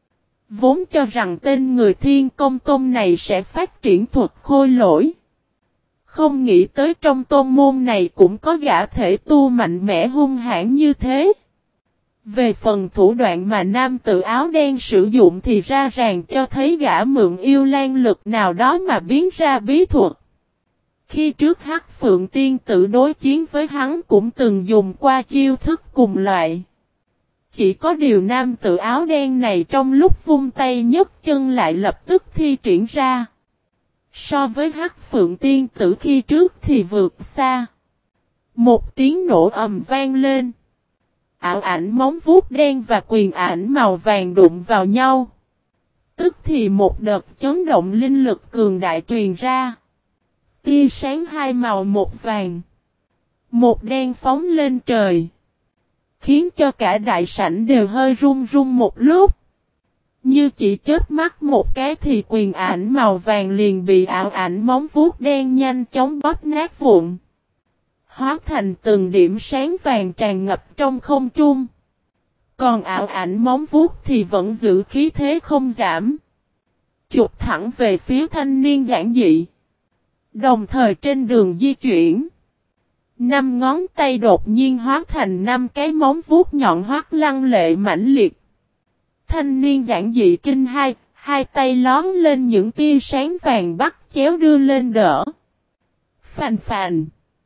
Vốn cho rằng tên người Thiên Công Tôn này sẽ phát triển thuật khôi lỗi. Không nghĩ tới trong tôn môn này cũng có gã thể tu mạnh mẽ hung hãn như thế. Về phần thủ đoạn mà nam tử áo đen sử dụng thì ra ràng cho thấy gã mượn yêu lan lực nào đó mà biến ra bí thuật. Khi trước Hắc Phượng Tiên Tử đối chiến với hắn cũng từng dùng qua chiêu thức cùng loại. Chỉ có điều nam tử áo đen này trong lúc vung tay nhấc chân lại lập tức thi triển ra. So với Hắc Phượng Tiên Tử khi trước thì vượt xa. Một tiếng nổ ầm vang lên. Ảo ảnh móng vuốt đen và quyền ảnh màu vàng đụng vào nhau. Tức thì một đợt chấn động linh lực cường đại truyền ra. Tia sáng hai màu một vàng, một đen phóng lên trời. Khiến cho cả đại sảnh đều hơi run run một lúc. Như chỉ chớp mắt một cái thì quyền ảnh màu vàng liền bị ảo ảnh móng vuốt đen nhanh chóng bóp nát vụn. Hóa thành từng điểm sáng vàng tràn ngập trong không trung. Còn ảo ảnh móng vuốt thì vẫn giữ khí thế không giảm. Chụp thẳng về phía thanh niên giản dị. Đồng thời trên đường di chuyển. 5 ngón tay đột nhiên hóa thành 5 cái móng vuốt nhọn hoắt lăng lệ mãnh liệt. Thanh niên giản dị kinh hai tay lón lên những tia sáng vàng bắt chéo đưa lên đỡ. Phành phành.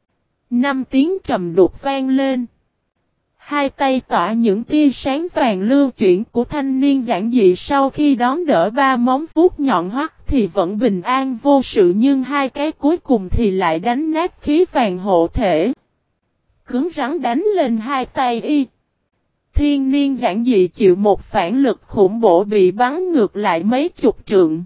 5 tiếng trầm đục vang lên. Hai tay tỏa những tia sáng vàng lưu chuyển của thanh niên giản dị sau khi đón đỡ 3 móng vuốt nhọn hoắt thì vẫn bình an vô sự, nhưng hai cái cuối cùng thì lại đánh nát khí vàng hộ thể. Cứng rắn đánh lên hai tay y. Thiên niên giản dị chịu một phản lực khủng bố bị bắn ngược lại mấy chục trượng.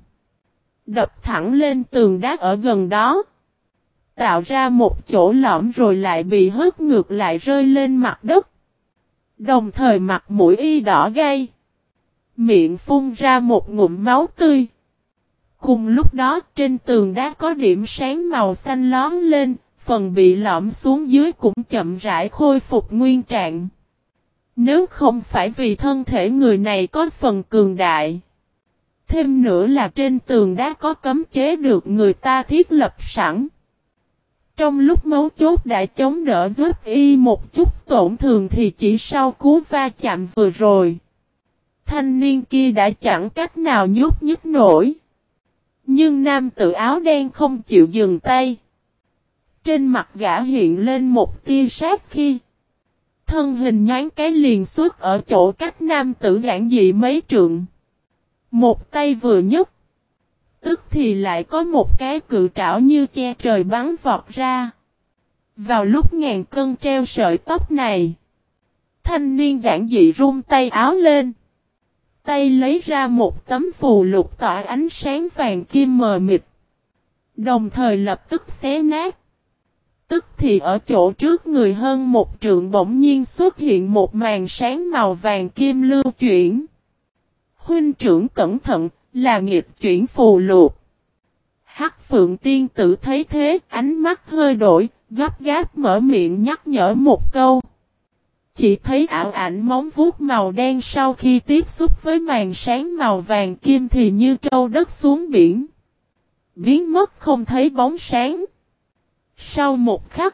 Đập thẳng lên tường đá ở gần đó. Tạo ra một chỗ lõm rồi lại bị hất ngược lại rơi lên mặt đất. Đồng thời mặt mũi y đỏ gay. Miệng phun ra một ngụm máu tươi. Cùng lúc đó trên tường đá có điểm sáng màu xanh lón lên, phần bị lõm xuống dưới cũng chậm rãi khôi phục nguyên trạng. Nếu không phải vì thân thể người này có phần cường đại. Thêm nữa là trên tường đá có cấm chế được người ta thiết lập sẵn. Trong lúc mấu chốt đã chống đỡ giúp y một chút tổn thương thì chỉ sau cú va chạm vừa rồi. Thanh niên kia đã chẳng cách nào nhúc nhích nổi. Nhưng nam tử áo đen không chịu dừng tay. Trên mặt gã hiện lên một tia sát khi. Thân hình nhoáng cái liền xuất ở chỗ cách nam tử giản dị mấy trượng. Một tay vừa nhấc. Tức thì lại có một cái cự trảo như che trời bắn vọt ra. Vào lúc ngàn cân treo sợi tóc này. Thanh niên giản dị rung tay áo lên. Tay lấy ra một tấm phù lục tỏa ánh sáng vàng kim mờ mịt. Đồng thời lập tức xé nát. Tức thì ở chỗ trước người hơn một trượng bỗng nhiên xuất hiện một màn sáng màu vàng kim lưu chuyển. Huynh trưởng cẩn thận, là nghịch chuyển phù lục. Hắc Phượng Tiên Tử thấy thế, ánh mắt hơi đổi, gấp gáp mở miệng nhắc nhở một câu. Chỉ thấy ảo ảnh móng vuốt màu đen sau khi tiếp xúc với màn sáng màu vàng kim thì như trâu đất xuống biển. Biến mất không thấy bóng sáng. Sau một khắc,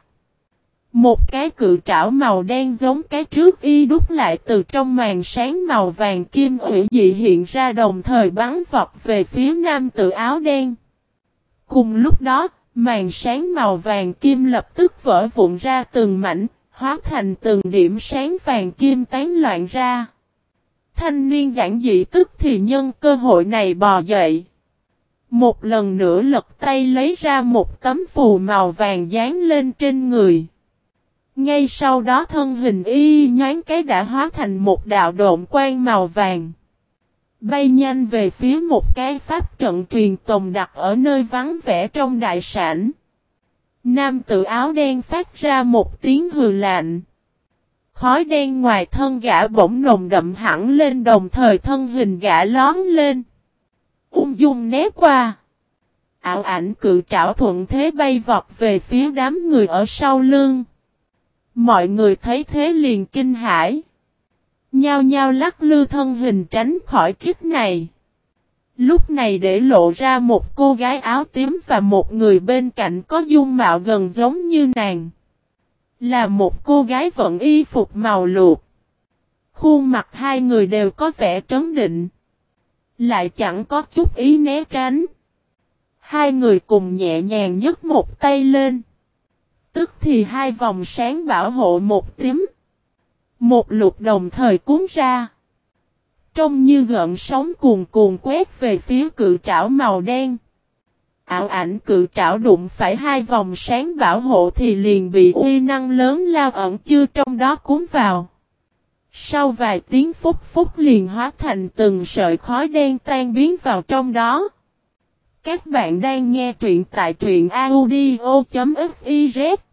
một cái cự trảo màu đen giống cái trước y đúc lại từ trong màn sáng màu vàng kim hủy dị hiện ra đồng thời bắn vọt về phía nam tử áo đen. Cùng lúc đó, màn sáng màu vàng kim lập tức vỡ vụn ra từng mảnh, hóa thành từng điểm sáng vàng kim tán loạn ra. Thanh niên giản dị tức thì nhân cơ hội này bò dậy. Một lần nữa lật tay lấy ra một tấm phù màu vàng dán lên trên người. Ngay sau đó thân hình y nhoáng cái đã hóa thành một đạo độn quang màu vàng. Bay nhanh về phía một cái pháp trận truyền tồn đặt ở nơi vắng vẻ trong đại sảnh. Nam tử áo đen phát ra một tiếng hừ lạnh. Khói đen ngoài thân gã bỗng nồng đậm hẳn lên đồng thời thân hình gã lón lên. Ung dung né qua. Ảo ảnh cự trảo thuận thế bay vọt về phía đám người ở sau lưng. Mọi người thấy thế liền kinh hãi. Nhao nhao lắc lư thân hình tránh khỏi kiếp này. Lúc này để lộ ra một cô gái áo tím và một người bên cạnh có dung mạo gần giống như nàng. Là một cô gái vận y phục màu lụa. Khuôn mặt hai người đều có vẻ trấn định. Lại chẳng có chút ý né tránh. Hai người cùng nhẹ nhàng nhấc một tay lên. Tức thì hai vòng sáng bảo hộ một tím. Một lục đồng thời cuốn ra. Trông như gợn sóng cuồn cuộn quét về phía cự trảo màu đen. Ảo ảnh cự trảo đụng phải hai vòng sáng bảo hộ thì liền bị uy năng lớn lao ẩn chứa trong đó cuốn vào. Sau vài tiếng phút phút liền hóa thành từng sợi khói đen tan biến vào trong đó. Các bạn đang nghe truyện tại truyện audio.fiz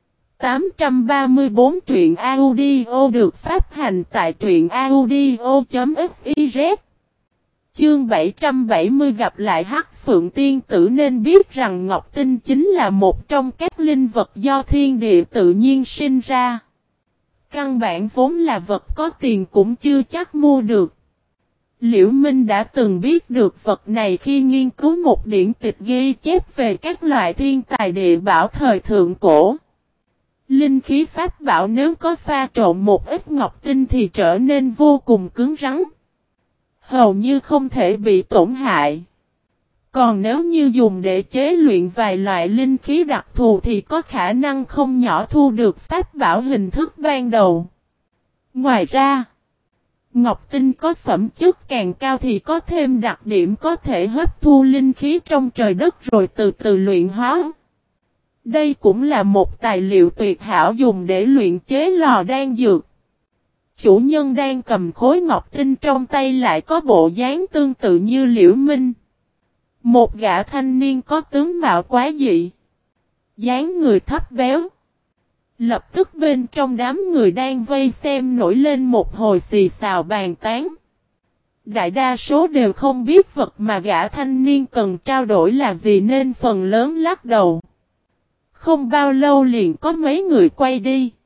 834 truyện audio được phát hành tại truyện audio.fiz. Chương 770 gặp lại Hắc Phượng Tiên Tử nên biết rằng Ngọc Tinh chính là một trong các linh vật do thiên địa tự nhiên sinh ra. Căn bản vốn là vật có tiền cũng chưa chắc mua được. Liễu Minh đã từng biết được vật này khi nghiên cứu một điển tịch ghi chép về các loại thiên tài địa bảo thời thượng cổ. Linh khí pháp bảo nếu có pha trộn một ít ngọc tinh thì trở nên vô cùng cứng rắn. Hầu như không thể bị tổn hại. Còn nếu như dùng để chế luyện vài loại linh khí đặc thù thì có khả năng không nhỏ thu được pháp bảo hình thức ban đầu. Ngoài ra, ngọc tinh có phẩm chất càng cao thì có thêm đặc điểm có thể hấp thu linh khí trong trời đất rồi từ từ luyện hóa. Đây cũng là một tài liệu tuyệt hảo dùng để luyện chế lò đan dược. Chủ nhân đang cầm khối ngọc tinh trong tay lại có bộ dáng tương tự như Liễu Minh. Một gã thanh niên có tướng mạo quá dị. Dáng người thấp béo. Lập tức bên trong đám người đang vây xem nổi lên một hồi xì xào bàn tán. Đại đa số đều không biết vật mà gã thanh niên cần trao đổi là gì nên phần lớn lắc đầu. Không bao lâu liền có mấy người quay đi.